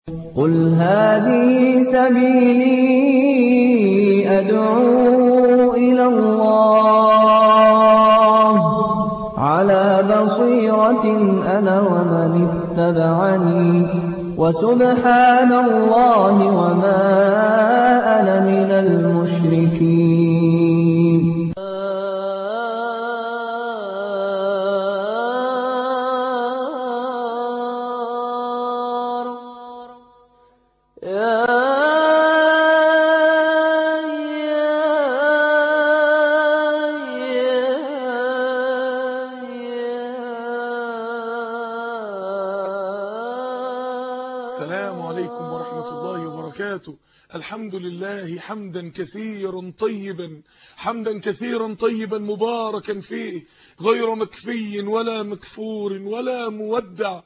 قُلْ هَٰذِهِ سَبِيلِي أَدْعُو إِلَى اللَّهِ ۚ عَلَىٰ بَصِيرَةٍ أَنَا وَمَنِ اتَّبَعَنِي ۖ وَسُبْحَانَ اللَّهِ وَمَا أَنَا مِنَ الْمُشْرِكِينَ. السلام عليكم ورحمة الله وبركاته. الحمد لله حمدا كثيرا طيبا، حمدا كثيرا طيبا مباركا فيه، غير مكفي ولا مكفور ولا مودع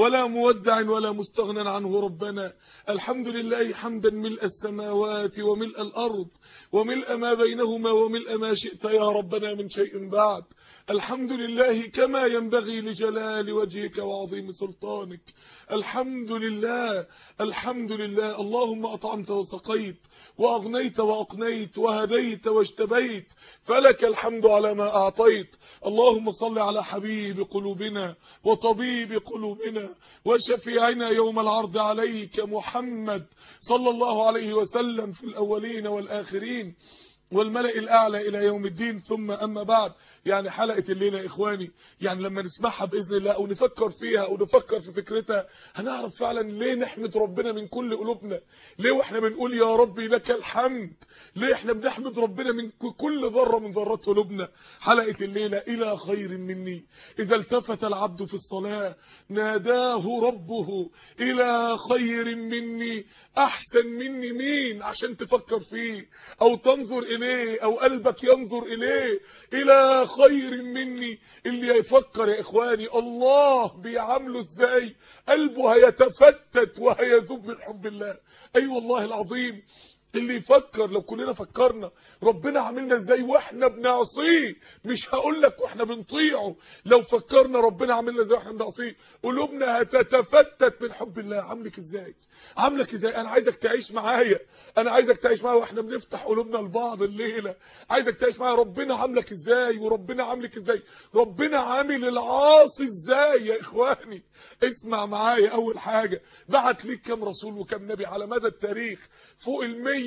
ولا مستغنى عنه ربنا. الحمد لله حمدا ملء السماوات وملء الأرض وملء ما بينهما وملء ما شئت يا ربنا من شيء بعد. الحمد لله كما ينبغي لجلال وجهك وعظيم سلطانك. الحمد لله الحمد لله. اللهم أطعمت وسقيت وأغنيت وأقنيت وهديت واجتبيت، فلك الحمد على ما أعطيت. اللهم صل على حبيب قلوبنا وطبيب قلوبنا وشفيعنا يوم العرض عليك محمد صلى الله عليه وسلم في الأولين والآخرين والملأ الأعلى إلى يوم الدين. ثم أما بعد، يعني حلقة الليلة يا إخواني، يعني لما نسمعها بإذن الله أو نفكر فيها أو نفكر في فكرتها، هنعرف فعلا ليه نحمد ربنا من كل قلوبنا، ليه وإحنا بنقول يا ربي لك الحمد، ليه إحنا بنحمد ربنا من كل ذرة من ذرات قلوبنا. حلقة الليلة إلى خير مني إذا التفت العبد في الصلاة ناداه ربه إلى خير مني. أحسن مني مين عشان تفكر فيه أو تنظر إليه أو قلبك ينظر إليه؟ إلى خير مني. اللي يفكر يا إخواني الله بيعامله إزاي قلبه هيتفتت وهيذوب من حب الله. أي والله العظيم اللي يفكر لو كلنا فكرنا ربنا عاملنا ازاي واحنا بنعصيه، مش هقول لك واحنا بنطيعه، لو فكرنا ربنا عاملنا ازاي واحنا بنعصيه قلوبنا هتتفتت من حب الله. عاملك ازاي؟ عاملك ازاي؟ انا عايزك تعيش معايا، انا عايزك تعيش معايا واحنا بنفتح قلوبنا لبعض الليله. عايزك تعيش معايا ربنا عاملك ازاي وربنا عاملك ازاي، ربنا عامل العاصي ازاي يا اخواني. اسمع معايا، اول حاجه بعت ليك كام رسول وكام نبي على مدى التاريخ؟ فوق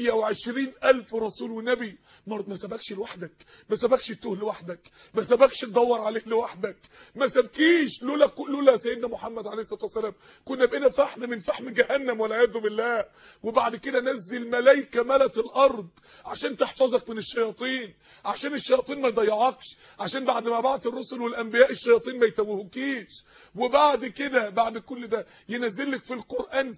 120,000 رسول ونبي. ما سبكش لوحدك، ما سبكش تتوه لوحدك، ما سبكش تدور عليه لوحدك، ما سبكيش. لولا سيدنا محمد عليه الصلاه والسلام كنا بقينا فحم من فحم جهنم والعياذ بالله. وبعد كده نزل ملائكه ملت الارض عشان تحفظك من الشياطين، عشان الشياطين ما يضيعكش، عشان بعد ما بعت الرسل والانبياء الشياطين ما يتوهوكيش. وبعد كده بعد كل ده ينزل لك في القران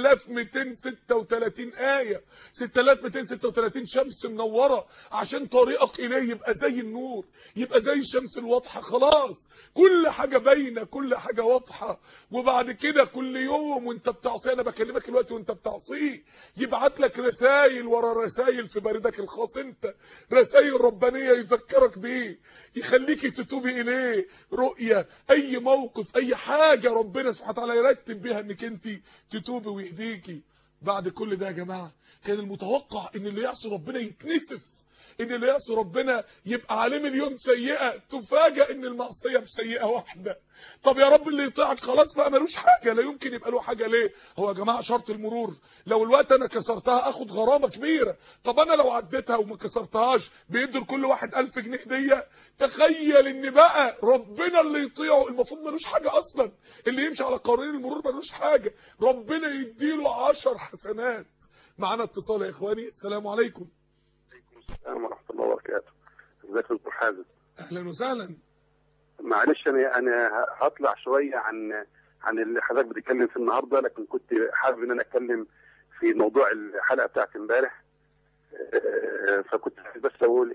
6236 ايه، 6236 شمس منوره عشان طريقك اليه يبقى زي النور، يبقى زي الشمس الواضحه. خلاص كل حاجه باينه، كل حاجه واضحه. وبعد كده كل يوم وانت بتعصي، انا بكلمك دلوقتي وانت بتعصيه، يبعت لك رسائل ورا رسائل في باردك الخاص انت، رسائل ربانيه يذكرك بيه، يخليكي تتوبي اليه. رؤيه، اي موقف، اي حاجه ربنا سبحانه وتعالى يرتب بيها انك انت تتوبي ويهديكي. بعد كل ده يا جماعه كان المتوقع ان اللي يعصي ربنا يتنسف، ان اللي يعصي ربنا يبقى عليه مليون سيئه. تفاجئ ان المعصيه بسيئه واحده. طب يا رب اللي يطيعك خلاص بقى ملوش حاجه، لا يمكن يبقى له حاجه. ليه؟ هو يا جماعه شرط المرور لو الوقت انا كسرتها اخد غرامه كبيره، طب انا لو عديتها وما كسرتهاش بيدوا لكل واحد 1000 جنيه هديه. تخيل ان بقى ربنا اللي يطيعه المفروض ملوش حاجه اصلا، اللي يمشي على قوانين المرور ملوش حاجه، ربنا يديله 10 حسنات. معانا اتصال يا اخواني. السلام عليكم. السلام ورحمة الله وبركاته. ازيك يا دكتور حازم؟ اهلا وسهلا. معلش انا هطلع شويه عن اللي حضرتك بتتكلم فيه النهارده، لكن كنت حابب ان انا اتكلم في موضوع الحلقه بتاعت امبارح. فكنت بس اقول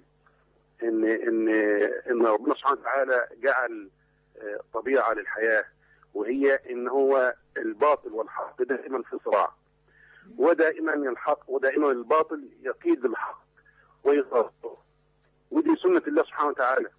ان ربنا سبحانه وتعالى جعل طبيعه للحياه، وهي ان هو الباطل والحق دائما في صراع، ودائما الحق ودائما الباطل يقيد الحق ويغطه، ودي سنة الله سبحانه وتعالى.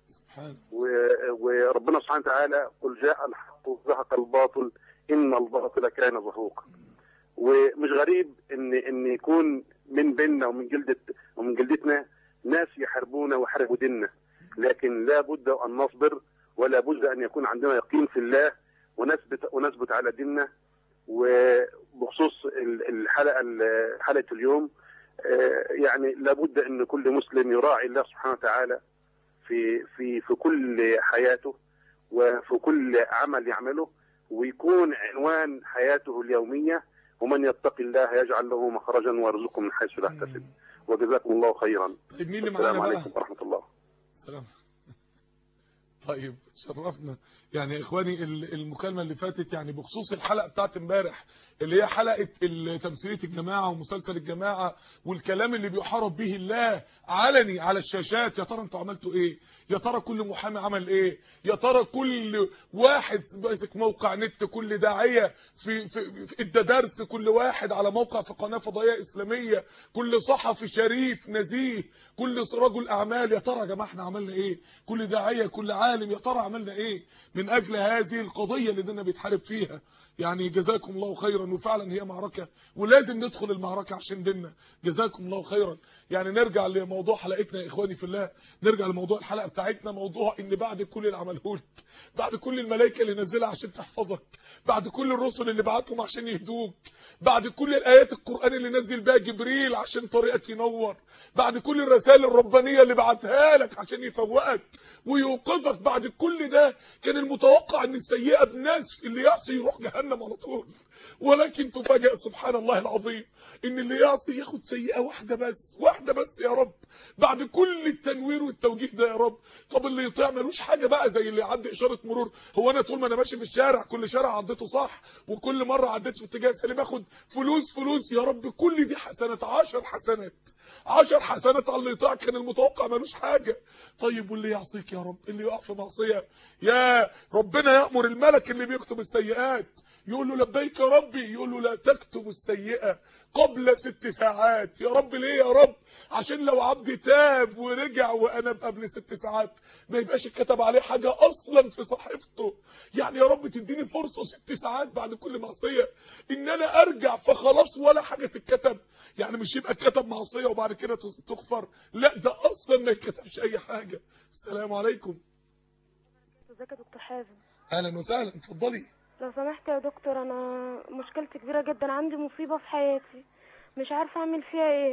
وربنا سبحانه وتعالى قل جاء الحق وزهق الباطل إن الباطل كان زهوقا. ومش غريب ان يكون من بيننا ومن جلدتنا ناس يحاربونا ويحاربوا ديننا، لكن لا بد ان نصبر، ولا بد ان يكون عندنا يقين في الله ونثبت على ديننا. وبخصوص حلقه اليوم، يعني لابد ان كل مسلم يراعي الله سبحانه وتعالى في كل حياته وفي كل عمل يعمله، ويكون عنوان حياته اليوميه: ومن يتق الله يجعل له مخرجا ويرزقه من حيث لا يحتسب. وجزاكم الله خيرا. طيب مين اللي معانا بقى؟ السلام عليكم ورحمه الله. سلام. طيب تشرفنا. يعني يا اخواني المكالمه اللي فاتت يعني بخصوص الحلقه بتاعت امبارح اللي هي حلقه تمثيليه الجماعه ومسلسل الجماعه والكلام اللي بيحارب به الله علني على الشاشات. يا ترى انتوا عملتوا ايه؟ يا ترى كل محامي عمل ايه؟ يا ترى كل واحد ماسك موقع نت، كل داعيه في ادى درس، كل واحد على موقع في قناه فضائيه اسلاميه، كل صحفي شريف نزيه، كل رجل اعمال، يا ترى يا جماعه احنا عملنا ايه؟ كل داعيه، كل عالم، يا ترى عملنا ايه من اجل هذه القضيه اللي ديننا بيتحارب فيها؟ يعني جزاكم الله خيرا. وفعلا هي معركه ولازم ندخل المعركه عشان ديننا. جزاكم الله خيرا. يعني نرجع لموضوع حلقتنا يا اخواني في الله، نرجع لموضوع الحلقه بتاعتنا، موضوع ان بعد كل اللي عمله لك، بعد كل الملائكه اللي نزلها عشان تحفظك، بعد كل الرسل اللي بعتهم عشان يهدوك، بعد كل الايات القران اللي نزل بها جبريل عشان طريقك ينور، بعد كل الرسائل الربانيه اللي بعتها لك عشان يفوقك ويوقظك، بعد كل ده كان المتوقع ان السيئه بناس اللي يعصي يروح جهنم على طول، ولكن تفاجئ سبحان الله العظيم ان اللي يعصي ياخد سيئه واحده بس يا رب، بعد كل التنوير والتوجيه ده يا رب. طب اللي يطيع ملوش حاجه بقى زي اللي يعدي اشاره مرور. هو انا طول ما انا ماشي في الشارع كل شارع عديته صح وكل مره عديت في اتجاه سليم اخد فلوس يا رب؟ كل دي حسنات، 10 حسنات، 10 حسنات على اللي يطيع. كان المتوقع ملوش حاجه. طيب واللي يعصيك يا رب، اللي يقع في معصيه، يا ربنا يأمر الملك اللي بيكتب السيئات يقول له لبيك يا ربي، يقول له لا تكتب السيئه قبل 6 ساعات. يا رب ليه يا رب؟ عشان لو عبدي تاب ورجع وانا قبل 6 ساعات ما يبقاش اتكتب عليه حاجه اصلا في صحيفته. يعني يا رب تديني فرصه 6 ساعات بعد كل معصيه ان انا ارجع فخلاص ولا حاجه تتكتب. يعني مش يبقى اتكتب معصيه وبعد كده تغفر، لا ده اصلا ما يتكتبش اي حاجه. السلام عليكم. ازيك يا دكتور حازم؟ اهلا وسهلا، اتفضلي. لو سمحت يا دكتور، انا مشكلتي كبيره جدا، عندي مصيبه في حياتي مش عارفه اعمل فيها ايه.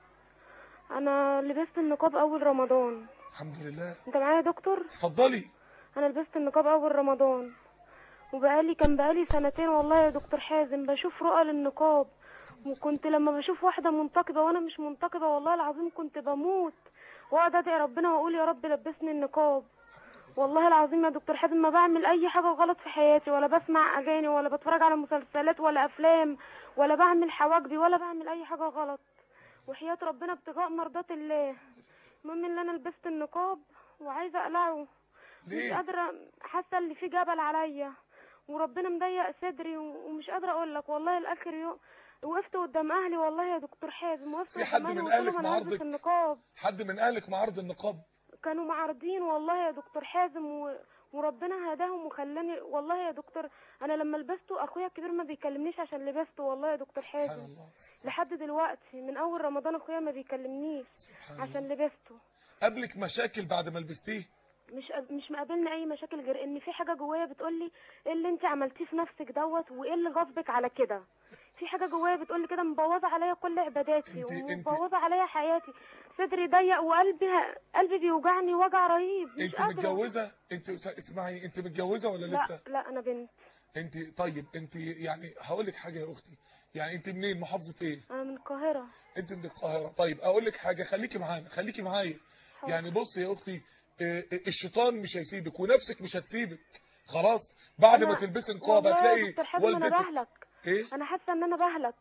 انا لبست النقاب اول رمضان. الحمد لله. انت معايا يا دكتور؟ اتفضلي. انا لبست النقاب اول رمضان كان بقالي 2 سنين والله يا دكتور حازم بشوف رؤى للنقاب، وكنت لما بشوف واحده منتقبه وانا مش منتقبه والله العظيم كنت بموت واقعد ادعي ربنا واقول يا رب لبسني النقاب. والله العظيم يا دكتور حازم ما بعمل اي حاجه غلط في حياتي، ولا بسمع اغاني ولا بتفرج على مسلسلات ولا افلام ولا بعمل حواجبي ولا بعمل اي حاجه غلط، وحياه ربنا ابتغاء مرضات الله. المهم ان انا لبست النقاب وعايزه اقلعه، مش قادره، حاسه ان في جبل عليا وربنا مضيق صدري ومش قادره اقول لك والله. الاخر يوم وقفت قدام اهلي والله يا دكتور حازم، وقفت في حد من اهلك معارضك؟ حد من اهلك معارض النقاب؟ كانوا معارضين والله يا دكتور حازم وربنا هداهم وخلاني والله يا دكتور. انا لما لبسته اخويا الكبير ما بيكلمنيش عشان لبسته والله يا دكتور حازم لحد دلوقتي من اول رمضان اخويا ما بيكلمنيش عشان لبسته. قابلك مشاكل بعد ما لبستيه؟ مش مقابلني اي مشاكل غير ان في حاجه جوايا بتقول لي ايه اللي انت عملتيه في نفسك دوت وايه اللي غصبك على كده. في حاجه جوايا بتقول لي كده مبوظه عليا كل عباداتي ومبوظه عليا حياتي، صدري ضيق قلبي بيوجعني وجع رهيب. انت متجوزه؟ انت اسمعي، انت متجوزه ولا لسه؟ لا انا بنت. انت طيب انت يعني هقول لك حاجه يا اختي، يعني انت منين؟ محافظه ايه؟ انا من القاهره. انت من القاهره. طيب اقول لك حاجه، خليكي معايا. يعني بصي يا اختي، الشيطان مش هيسيبك ونفسك مش هتسيبك. خلاص بعد ما تلبسي نقاب هتلاقي والدتك. انا بهلك. ايه؟ انا حاسه ان انا بهلك،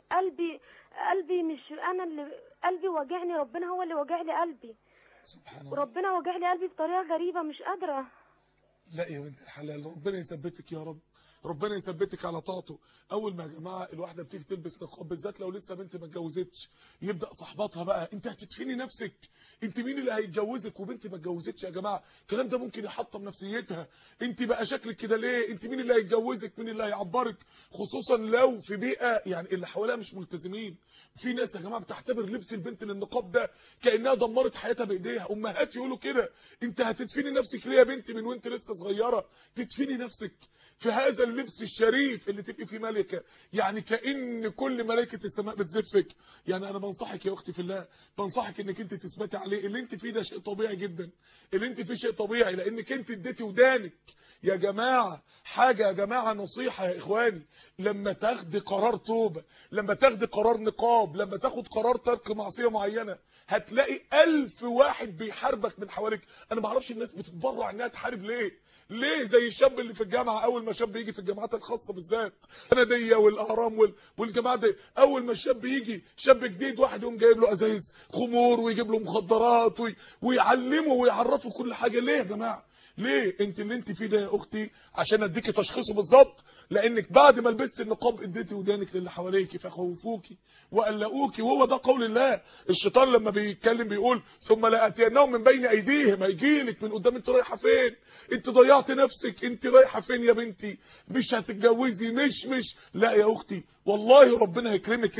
قلبي مش انا اللي قلبي واجعني، ربنا هو اللي واجع لي قلبي. سبحان الله. ربنا واجع لي قلبي بطريقه غريبه مش قادره. لا يا بنت الحلال، ربنا يثبتك يا رب، ربنا يثبتك على طاعته. اول ما يا جماعه الواحده بتيجي تلبس نقاب، بالذات لو لسه بنت ما اتجوزتش، يبدا صحباتها بقى انت هتدفني نفسك، انت مين اللي هيتجوزك وبنت ما اتجوزتش؟ يا جماعه الكلام ده ممكن يحطم نفسيتها. انت بقى شكلك كده ليه؟ انت مين اللي هيتجوزك؟ مين اللي هيعبرك؟ خصوصا لو في بيئه يعني اللي حواليها مش ملتزمين. في ناس يا جماعه بتعتبر لبس البنت للنقاب ده كانها دمرت حياتها بايديها. امهات يقولوا كده، انت هتدفني نفسك ليه يا بنتي من وانت لسه صغيره؟ تدفني نفسك في هذا اللبس الشريف اللي تبقي فيه ملكه، يعني كأن كل ملائكه السماء بتزفك. يعني انا بنصحك يا اختي في الله، بنصحك انك انت تثبتي عليه. اللي انت فيه ده شيء طبيعي جدا، اللي انت فيه شيء طبيعي، لانك انت اديتي ودانك يا جماعه. حاجه يا جماعه، نصيحه يا اخواني، لما تاخدي قرار توبه، لما تاخدي قرار نقاب، لما تاخد قرار ترك معصيه معينه، هتلاقي 1000 واحد بيحاربك من حواليك. انا ما اعرفش الناس بتتبرع انها تحارب ليه زي الشاب اللي في الجامعه. اول ما شاب يجي في الجامعات الخاصه بالذات، النديه والاهرام والجماعه دي، اول ما الشاب يجي شاب جديد، واحد يقوم جايب له ازايز خمور ويجيب له مخدرات ويعلمه ويعرفه كل حاجه. ليه يا جماعه؟ ليه؟ انت اللي انت فيه ده يا اختي عشان اديكي تشخيصه بالظبط، لانك بعد ما لبست النقاب اديتي ودانك للي حواليكي فخوفوكي وقلقوكي. وهو ده قول الله. الشيطان لما بيتكلم بيقول ثم لاتينهم من بين ايديهم، هيجيلك من قدام. انت رايحه فين؟ انت ضيعت نفسك. انت رايحه فين يا بنتي؟ مش هتتجوزي، مش لا يا اختي، والله ربنا هيكرمك.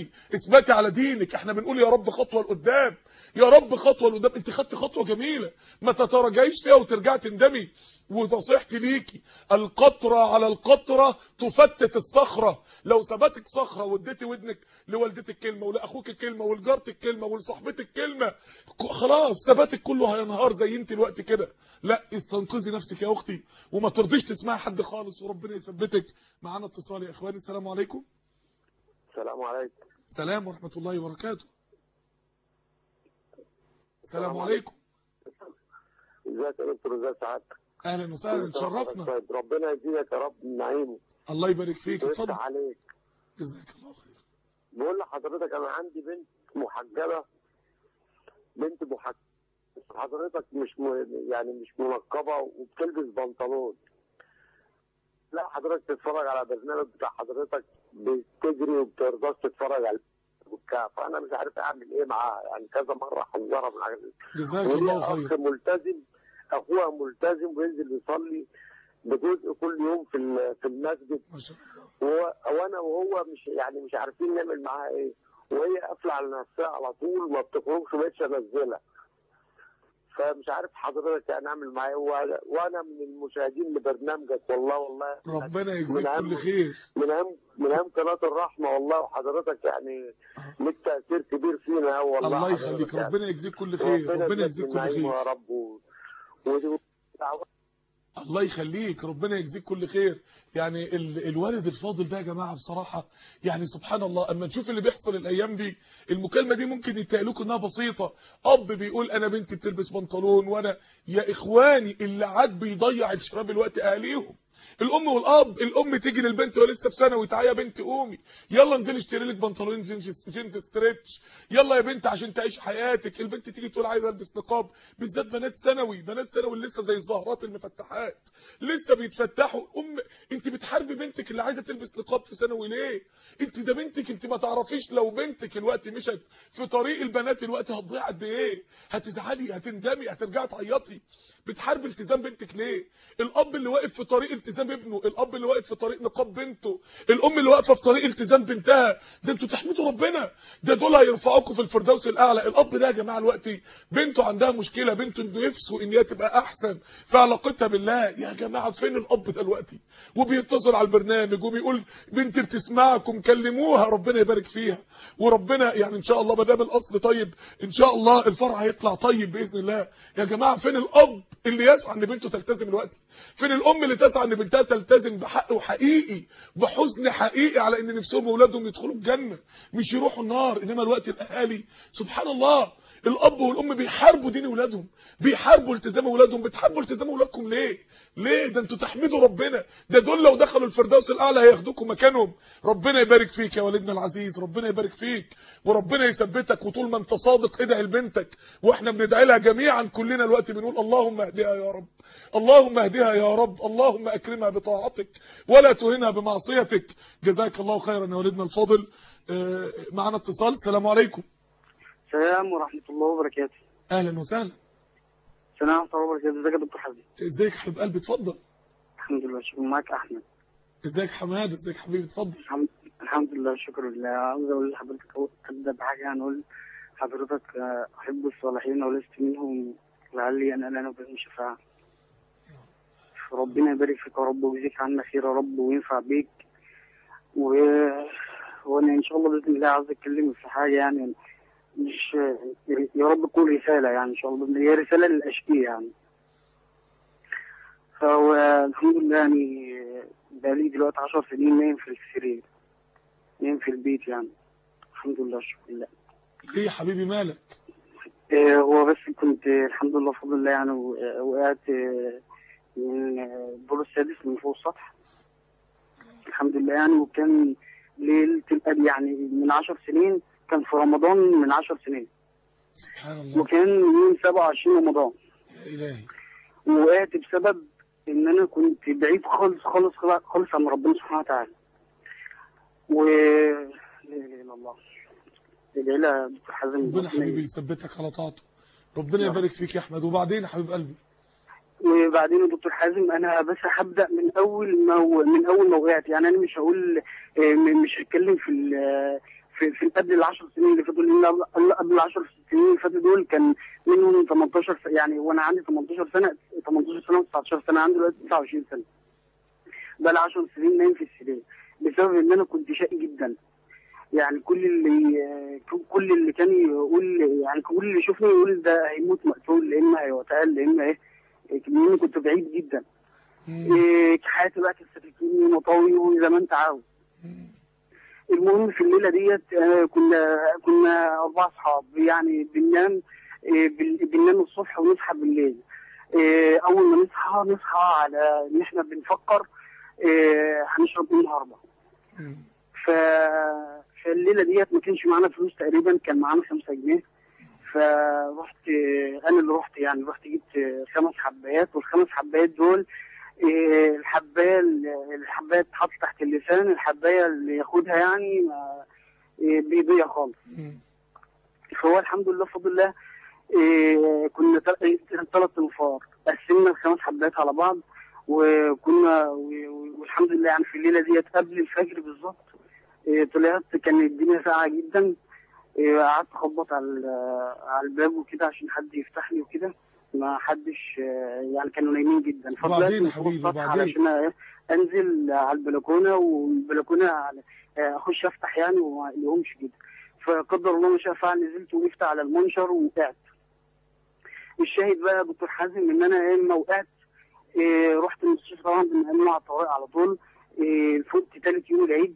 اثبتي على دينك. احنا بنقول يا رب خطوه لقدام، يا رب خطوه لقدام. انت خدتي خطوه جميله، ما تتراجعيش فيها وترجعي تندمي. ونصيحتي ليكي، القطره على القطره تفتت الصخره. لو ثبتك صخره واديتي ودنك لوالدتك كلمه، ولاخوك كلمه، ولجارتك كلمه، ولصاحبتك كلمه، خلاص ثباتك كله هينهار زي انت الوقت كده. لا، استنقذي نفسك يا اختي، وما ترضيش تسمعي حد خالص، وربنا يثبتك. معانا اتصال يا اخواني. السلام عليكم. السلام عليكم. السلام ورحمه الله وبركاته. السلام عليكم. ازيك يا دكتور؟ ازي سعادتك؟ اهلا وسهلا، تشرفنا. طيب، ربنا يزيدك يا رب من نعيمه. الله يبارك فيك، اتفضل. عليك. جزاك الله خير. بقول لحضرتك انا عندي بنت محجبه، حضرتك يعني مش منقبه وبتلبس بنطلون. لا حضرتك تتفرج على برنامج بتاع حضرتك بتجري وبترضاش تتفرج على البكاء، فانا مش عارف اعمل ايه معاها. يعني كذا مره حذرها من حاجه. جزاك الله خير. اخ ملتزم، اخوها ملتزم وينزل يصلي بجزء كل يوم في المسجد، ما شاء الله. وانا وهو مش عارفين نعمل معاها ايه، وهي قافله على نفسها على طول ما بتخرجش، مش انزلها. فمش عارف حضرتك يعني اعمل معايا. وانا من المشاهدين لبرنامجك، والله ربنا يجزيك كل خير. من اهم قناه الرحمه والله، وحضرتك يعني لك تاثير كبير فينا والله. الله يخليك، ربنا يجزيك كل خير، ربنا يجزيك كل خير يا رب. الله يخليك، ربنا يجزيك كل خير. يعني الوالد الفاضل ده يا جماعه بصراحه يعني سبحان الله، اما نشوف اللي بيحصل الايام دي، المكالمه دي ممكن يتقالكوا انها بسيطه. اب بيقول انا بنتي بتلبس بنطلون، وانا يا اخواني اللي عاد بيضيع الشباب الوقت اهاليهم. الام والاب، الام تيجي للبنت وهي لسه في ثانوي، تعالى يا بنتي قومي يلا انزلي اشتري لك بنطلون جينز ستريتش، يلا يا بنت عشان تعيش حياتك. البنت تيجي تقول عايزه البس نقاب، بالذات بنات ثانوي لسه زي الزهرات المفتحات لسه بيتفتحوا. انت بتحاربي بنتك اللي عايزه تلبس نقاب في ثانوي ليه؟ انت ده بنتك، انت ما تعرفيش لو بنتك الوقت مشت في طريق البنات الوقت هتضيع قد ايه، هتزعلي، هتندمي، هترجعي تعيطي. بتحاربي التزام بنتك ليه؟ الاب اللي واقف في طريق التزام ابنه، الاب اللي واقف في طريق نقاب بنته، الام اللي واقفه في طريق التزام بنتها، ده انتوا تحمدوا ربنا، ده دول هيرفعوكم في الفردوس الاعلى. الاب ده يا جماعه دلوقتي بنته عندها مشكله، بنته نفسه ان هي تبقى احسن في علاقتها بالله. يا جماعه فين الاب دلوقتي؟ وبيتصل على البرنامج وبيقول بنتي بتسمعكم كلموها، ربنا يبارك فيها. وربنا يعني ان شاء الله ما دام الاصل طيب ان شاء الله الفرع هيطلع طيب باذن الله. يا جماعه فين الاب اللي يسعى ان بنته تلتزم دلوقتي؟ فين الام اللي تسعى ان بنتها تلتزم بحق وحقيقي، بحزن حقيقي، على ان نفسهم اولادهم يدخلوا الجنه مش يروحوا النار؟ انما الوقت الاهالي سبحان الله، الاب والام بيحاربوا دين اولادهم، بيحاربوا التزام اولادهم. بتحاربوا التزام اولادكم ليه؟ ده انتوا تحمدوا ربنا، ده دول لو دخلوا الفردوس الاعلى هياخدوكم مكانهم. ربنا يبارك فيك يا والدنا العزيز، ربنا يبارك فيك وربنا يثبتك. وطول ما انت صادق ادعي لبنتك، واحنا بندعي لها جميعا كلنا الوقت بنقول اللهم اهدها يا رب، اللهم اهدها يا رب، اللهم اكرمها بطاعتك ولا تهنها بمعصيتك. جزاك الله خيرا يا والدنا الفاضل. معنا اتصال. السلام عليكم. السلام ورحمة الله وبركاته. اهلا وسهلا. السلام ورحمة الله وبركاته. ازيك يا دكتور حبيبي؟ ازيك يا حبيب قلبي؟ اتفضل. الحمد لله، شكرا. معاك أحمد. ازيك حماد؟ ازيك حبيبي؟ اتفضل. الحمد لله، شكرا لله. عاوز أقول لحضرتك أبدأ بحاجة. هنقول حضرتك أحب الصالحين ولست منهم لعلي أنا لا بهم شفاعة. ربنا يبارك فيك يا رب ويجزيك عنا خير يا رب وينفع بيك. وأنا إن شاء الله بإذن الله عاوز أتكلم في حاجة يعني مش يا رب تكون رسالة، يعني إن شاء الله هي رسالة للأشقياء يعني. فالحمد لله يعني بقالي دلوقتي 10 سنين نايم في السرير، نايم في البيت يعني. الحمد لله، شكرا لله. ليه يا حبيبي مالك؟ هو بس كنت الحمد لله بفضل الله يعني وقعت من الدور السادس من فوق السطح الحمد لله يعني. وكان ليلة القدر يعني من 10 سنين، كان في رمضان من 10 سنين. سبحان الله. وكان يوم 27 رمضان. يا إلهي. وقعت بسبب ان انا كنت بعيد خالص خالص خالص عن ربنا سبحانه وتعالى. لا اله الا الله. ادعي لها دكتور حازم. ربنا حبيبي يثبتك على طاعته. ربنا يبارك فيك يا احمد. وبعدين يا حبيب قلبي؟ وبعدين يا دكتور حازم انا بس هبدا من اول ما وقعت يعني. انا مش هقول مش هتكلم في قبل ال 10 سنين اللي فاتوا، لان قبل ال 10 سنين اللي فاتوا دول كان منهم 18 يعني، وانا عندي 18 سنه و19 سنه. عندي دلوقتي 29 سنه. بقى لي 10 سنين نايم في السرير بسبب ان انا كنت شقي جدا يعني. كل اللي كان يقول يعني، كل اللي يشوفني يقول ده هيموت مقتول، لا اما هيغتال، لا اما لاني كنت بعيد جدا. حياتي بقى كانت سكاكين ومطاوي وزي ما انت عاوز. المهم في الليله ديت كنا 4 اصحاب يعني بننام الصبح ونصحى بالليل. اول ما نصحى على ان احنا بنفكر هنشرب ايه النهارده. فالليله ديت ما كانش معانا فلوس تقريبا، كان معانا 5 جنيه. فرحت انا اللي رحت جبت 5 حبايات، وال5 حبايات دول الحبايه تتحط تحت اللسان، الحبايه اللي ياخدها يعني بيضيع خالص. فهو الحمد لله بفضل الله كنا 3 انفار، قسمنا ال5 حبايات على بعض والحمد لله يعني في الليله ديت قبل الفجر بالظبط طلعت. كان الدنيا ساقعه جدا. قعدت اخبط على الباب وكده عشان حد يفتح لي وكده، ما حدش يعني، كانوا نايمين جدا. وبعدين حبيبي علشان انزل على البلكونه، والبلكونه اخش افتح يعني وما لهمش كده. فقدر الله ما شاء فعل نزلت وقفت على المنشر ووقعت. الشاهد بقى يا دكتور حازم ان انا لما وقعت رحت المستشفى طبعا بنقلنا على الطوارئ على طول. فقت ثالث يوم العيد.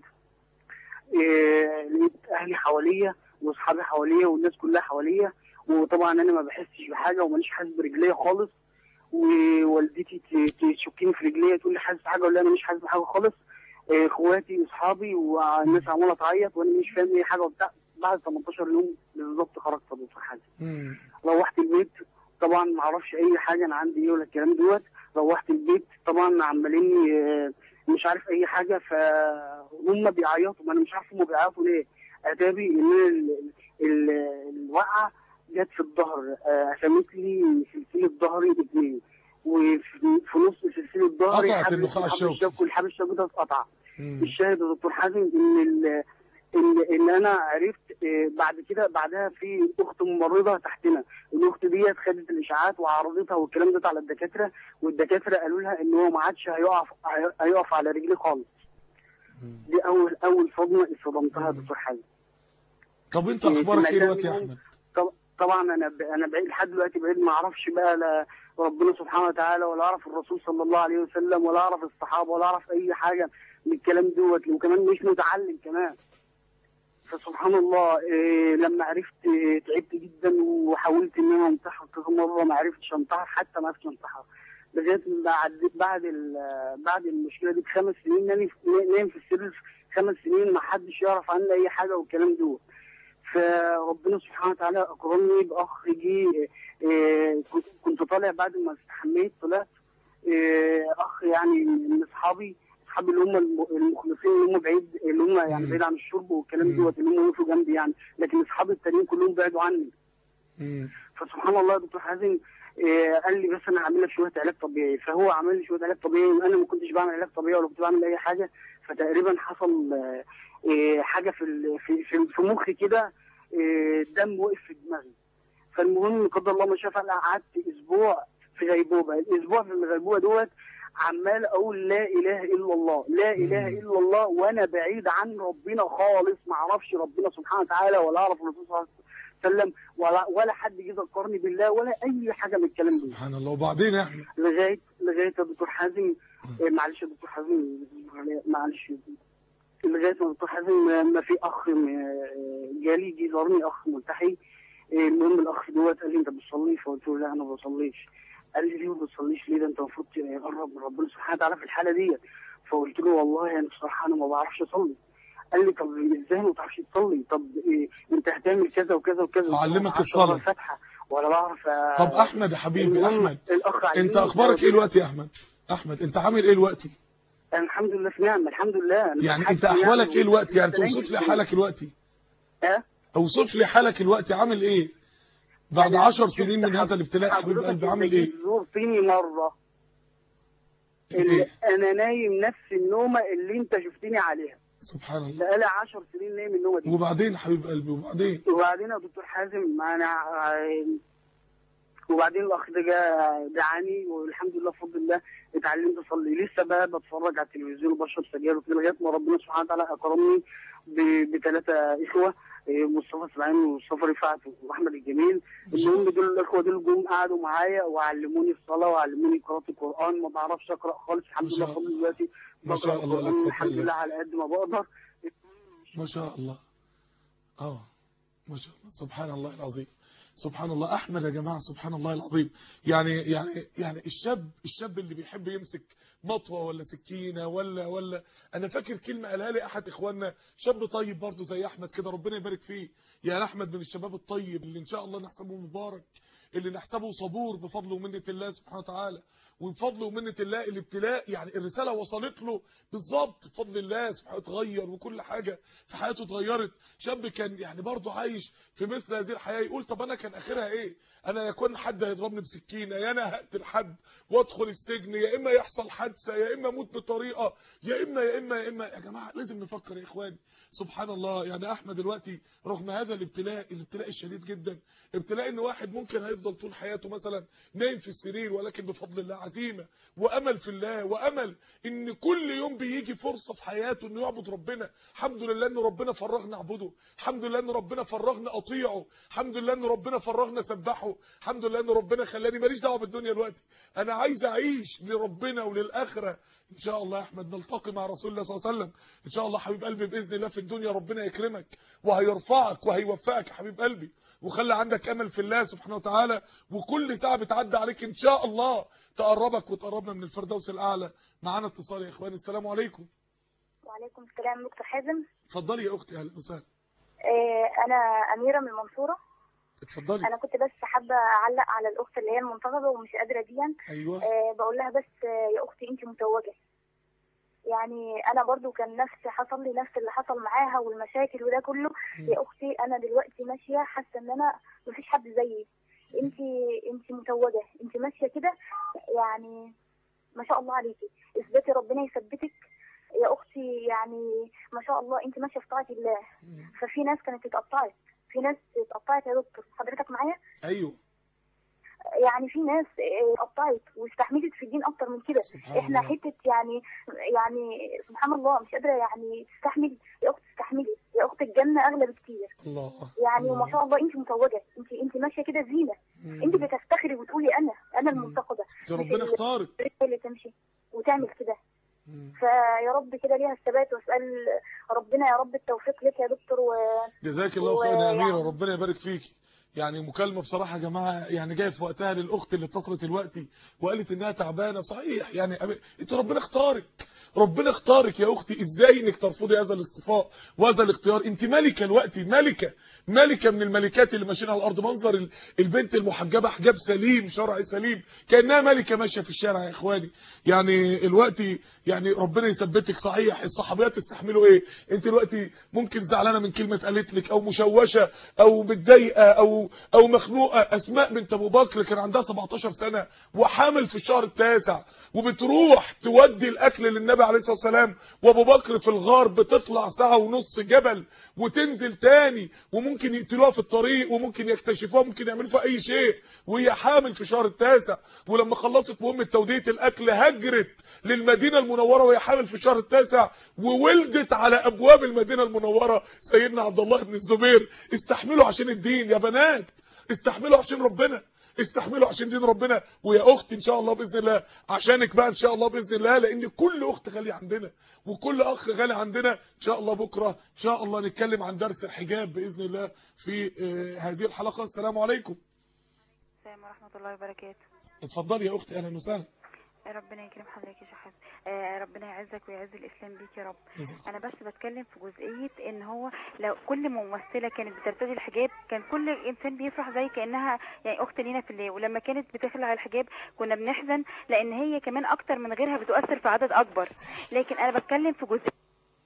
لقيت اهلي حواليا واصحابي حواليا والناس كلها حواليا، وطبعا انا ما بحسش بحاجه ومانيش حاسس برجليا خالص. ووالدتي تشكيني في رجليا تقول لي حاسس بحاجه ولا انا مش حاسس بحاجه خالص. اخواتي واصحابي والناس عماله تعيط وانا مش فاهم اي حاجه وبتاع. بعد 18 يوم بالظبط خرجت يا دكتور حازم. روحت البيت طبعا ما اعرفش اي حاجه انا عندي ايه ولا الكلام دوت. روحت البيت طبعا عمالين مش عارف اي حاجه، فهم بيعيطوا، ما انا مش عارف هم بيعيطوا ليه. اتابي ان الوقعه جت في الظهر، قسمت لي سلسله ظهري 2، وفي نص سلسله ظهري قطعت النخاع الشوكي والحبل الشوكي ده اتقطع. الشاهد يا دكتور حازم ان انا عرفت بعد كده بعدها في اخت ممرضه تحتنا. الاخت ديت خدت الاشاعات وعرضتها والكلام ده على الدكاتره، والدكاتره قالوا لها ان هو ما عادش هيقف على رجليه خالص. دي اول صدمه اتصدمتها يا دكتور حازم. طب انت اخبارك ايه دلوقتي يا احمد؟ طبعا انا بعيد لحد دلوقتي، بعيد ما اعرفش بقى لا ربنا سبحانه وتعالى ولا اعرف الرسول صلى الله عليه وسلم ولا اعرف الصحابه ولا اعرف اي حاجه من الكلام دوت، وكمان مش متعلم كمان. فسبحان الله لما عرفت تعبت جدا وحاولت ان انا انتحر كذا مره، ما عرفتش انتحر، حتى ما عرفتش انتحر لغايه بعد المشكله دي ب5 سنين نايم في السرير 5 سنين ما حدش يعرف عني اي حاجه والكلام دوت. فربنا سبحانه وتعالى اكرمني باخ جه. كنت طالع بعد ما استحميت، طلعت اخ يعني من اصحابي اللي هم المخلصين، اللي هم بعيد، اللي هم يعني بعيد عن الشرب والكلام دوت، اللي هم وقفوا جنبي يعني، لكن اصحابي التانيين كلهم بعدوا عني. فسبحان الله دكتور حازم قال لي بس انا هعمل لك شويه علاج طبيعي. فهو عمل لي شويه علاج طبيعي، وانا ما كنتش بعمل علاج طبيعي ولا كنت بعمل اي حاجه. فتقريبا حصل حاجه في مخي كده، دم وقف في دماغي. فالمهم قدر الله ما شاء فعل، قعدت اسبوع في غيبوبه. الاسبوع في الغيبوبه دوت عمال اقول لا اله الا الله، لا اله الا الله، وانا بعيد عن ربنا خالص، ما اعرفش ربنا سبحانه وتعالى ولا اعرف الرسول صلى الله عليه وسلم ولا حد جه ذكرني بالله ولا اي حاجه من الكلام ده. سبحان الله. وبعدين يا احمد لغايه يا دكتور حازم، معلش يا دكتور حازم، معلش، لغايه ما دكتور حازم ما في اخ جه زارني، اخ ملتحي. المهم الاخ دوت قال لي انت بتصلي؟ فقلت له لا انا ما بصليش. قال لي ليه ما بتصليش؟ ليه؟ ده انت المفروض تقرب من ربنا سبحانه وتعالى في الحاله ديت. فقلت له والله يعني بصراحه انا ما بعرفش اصلي. قال لي طب ازاي ما بتعرفش تصلي؟ طب انت هتعمل كذا وكذا وكذا. اعلمك الصلاه الفاتحه ولا بعرف. طب احمد يا حبيبي، احمد انت علمني. اخبارك ايه الوقت يا احمد؟ احمد انت عامل ايه الوقت؟ أنا الحمد لله في نعمه، الحمد لله. يعني انت احوالك ايه الوقت؟ يعني توصف لي حالك الوقت. اوصف لي حالك الوقت عامل ايه بعد 10 سنين من هذا الابتلاء يا حبيب قلبي؟ عامل ايه؟ زرتني مره انا نايم نفس النومه اللي انت شفتني عليها. سبحان الله. بقالي 10 سنين نايم النومه دي. وبعدين يا حبيب قلبي وبعدين يا دكتور حازم وبعدين الاخ ده دعاني، والحمد لله بفضل الله اتعلمت اصلي. لسه بقى بتفرج على التلفزيون وبشرب سجاير لغايه ما ربنا سبحانه وتعالى اكرمني بثلاثه اخوه، مصطفى سليمان ومصطفى رفعت واحمد الجميل. المهم دول الاخوه دول جم قعدوا معايا وعلموني الصلاه وعلموني قراءه القران. ما بعرفش اقرا خالص، الحمد لله بفضل دلوقتي ما شاء الله. الحمد لله على قد ما بقدر. ما شاء الله. ما شاء الله. سبحان الله العظيم. سبحان الله. احمد يا جماعه سبحان الله العظيم. يعني الشاب اللي بيحب يمسك مطوه ولا سكينه ولا انا فاكر كلمه قالها لي احد اخواننا، شاب طيب برضه زي احمد كده، ربنا يبارك فيه. يعني احمد من الشباب الطيب اللي ان شاء الله نحسبه مبارك، اللي نحسبه صبور بفضل ومنه الله سبحانه وتعالى. وبفضل ومنه الله الابتلاء يعني الرساله وصلت له بالظبط بفضل الله سبحانه، اتغير وكل حاجه في حياته اتغيرت. شاب كان يعني برضه عايش في مثل هذه الحياه، يقول طب انا كان اخرها ايه؟ انا يكون حد هيضربني بسكينه، يا انا هقتل حد وادخل السجن، يا اما يحصل حادثه، يا اما اموت بطريقه، يا اما يا جماعه لازم نفكر يا اخواني. سبحان الله. يعني احمد دلوقتي رغم هذا الابتلاء الشديد جدا، ابتلاء ان واحد ممكن هيفضل طول حياته مثلا نايم في السرير، ولكن بفضل الله عزيمه وامل في الله، وامل ان كل يوم بيجي فرصه في حياته انه يعبد ربنا. الحمد لله ان ربنا فرغنا نعبده، الحمد لله ان ربنا فرغنا اطيعه، الحمد لله ان ربنا فرغنا سبحه، الحمد لله ان ربنا خلاني ماليش دعوه بالدنيا دلوقتي، انا عايز اعيش لربنا وللاخره. ان شاء الله يا احمد نلتقي مع رسول الله صلى الله عليه وسلم ان شاء الله حبيب قلبي باذن الله في الدنيا. ربنا يكرمك وهيرفعك وهيوفقك يا حبيب قلبي، وخلي عندك امل في الله سبحانه وتعالى، وكل ساعه بتعدي عليك ان شاء الله تقربك وتقربنا من الفردوس الاعلى. معانا اتصال يا اخواني. السلام عليكم. وعليكم السلام دكتور حازم. اتفضلي يا اختي. اهلا وسهلا. انا اميره من المنصوره. اتفضلي. انا كنت بس حابه اعلق على الاخت اللي هي المنتخبه ومش قادره دي. ايوه. بقول لها بس يا اختي انت متوجه. يعني انا برضو كان حصل لي نفس اللي حصل معاها والمشاكل وده كله. يا اختي انا دلوقتي ماشيه حاسه ان انا مفيش حد زيي. انت متوجه، انت ماشيه كده يعني ما شاء الله عليكي. اثبتي ربنا يثبتك يا اختي. يعني ما شاء الله انت ماشيه في طاعه الله. ففي ناس كانت اتقطعت، في ناس اتقطعت يا دكتور، حضرتك معايا؟ ايوه. يعني في ناس اتقطعت واستحملت في الدين اكتر من كده. احنا حته يعني سبحان الله مش قادره يعني تستحمل. يا اخت استحملي، يا اخت الجنه اغلى بكتير. الله. يعني ما شاء الله انت متوجه، انت ماشيه كده زينه. انت بتفتخري وتقولي انا المنتقده. ربنا اختارك اللي تمشي وتعمل كده. فيا رب كده ليها الثبات، واسال ربنا يا رب التوفيق لك يا دكتور. جزاك الله خيرا يا اميره، ربنا يبارك فيكي. يعني مكالمة بصراحة يا جماعة يعني جاية في وقتها للأخت اللي اتصلت دلوقتي وقالت إنها تعبانة. صحيح يعني أنت ربنا اختارك، ربنا اختارك يا أختي. إزاي إنك ترفضي هذا الاصطفاء وهذا الاختيار؟ أنت ملكة الوقت، ملكة من الملكات اللي ماشيين على الأرض. منظر البنت المحجبة حجاب سليم شرعي سليم كأنها ملكة ماشية في الشارع يا إخواني. يعني الوقت يعني ربنا يثبتك. صحيح الصحابيات استحملوا إيه؟ أنت دلوقتي ممكن زعلانة من كلمة قالت لك، أو مشوشة، أو متضايقة، أو مخنوقة. أسماء بنت أبو بكر كان عندها 17 سنة وحامل في الشهر التاسع، وبتروح تودي الأكل للنبي عليه الصلاة والسلام، وأبو بكر في الغار بتطلع ساعة ونص جبل وتنزل تاني، وممكن يقتلوها في الطريق، وممكن يكتشفوها، ممكن يعملوا فيها أي شيء، وهي حامل في الشهر التاسع. ولما خلصت مهمة تودية الأكل هجرت للمدينة المنورة وهي حامل في الشهر التاسع، وولدت على أبواب المدينة المنورة سيدنا عبد الله بن الزبير. استحملوا عشان الدين يا بنات، استحملوا عشان ربنا، استحملوا عشان دين ربنا. ويا اختي ان شاء الله باذن الله عشانك بقى ان شاء الله باذن الله، لان كل اخت غاليه عندنا وكل اخ غالي عندنا. ان شاء الله بكره ان شاء الله نتكلم عن درس الحجاب باذن الله في هذه الحلقه. السلام عليكم. السلام ورحمه الله وبركاته. اتفضلي يا اختي، اهلا وسهلا. ربنا يكرم حضرتك يا شيخ حسن. ربنا يعزك ويعز الاسلام بيك يا رب. انا بس بتكلم في جزئيه ان هو لو كل ممثله كانت بترتدي الحجاب كان كل انسان بيفرح زي كانها يعني اخت لينا في الله، ولما كانت بتخلع الحجاب كنا بنحزن لان هي كمان اكتر من غيرها بتؤثر في عدد اكبر. لكن انا بتكلم في جزئيه.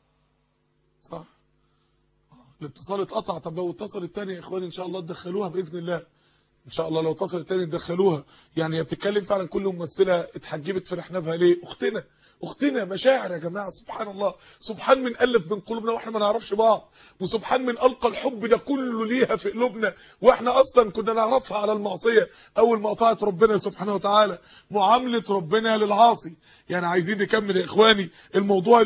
صح. الاتصال اتقطع. طب لو اتصل الثاني يا اخواني ان شاء الله تدخلوها باذن الله، ان شاء الله لو اتصل تاني تدخلوها. يعني هي بتتكلم فعلا كل ممثله اتحجبت فرحنا بها ليه؟ اختنا مشاعر يا جماعه. سبحان الله، سبحان من الف بين قلوبنا واحنا ما نعرفش بعض، وسبحان من القى الحب ده كله ليها في قلوبنا واحنا اصلا كنا نعرفها على المعصيه اول ما طاعت ربنا سبحانه وتعالى. معامله ربنا للعاصي. يعني عايزين نكمل يا اخواني الموضوع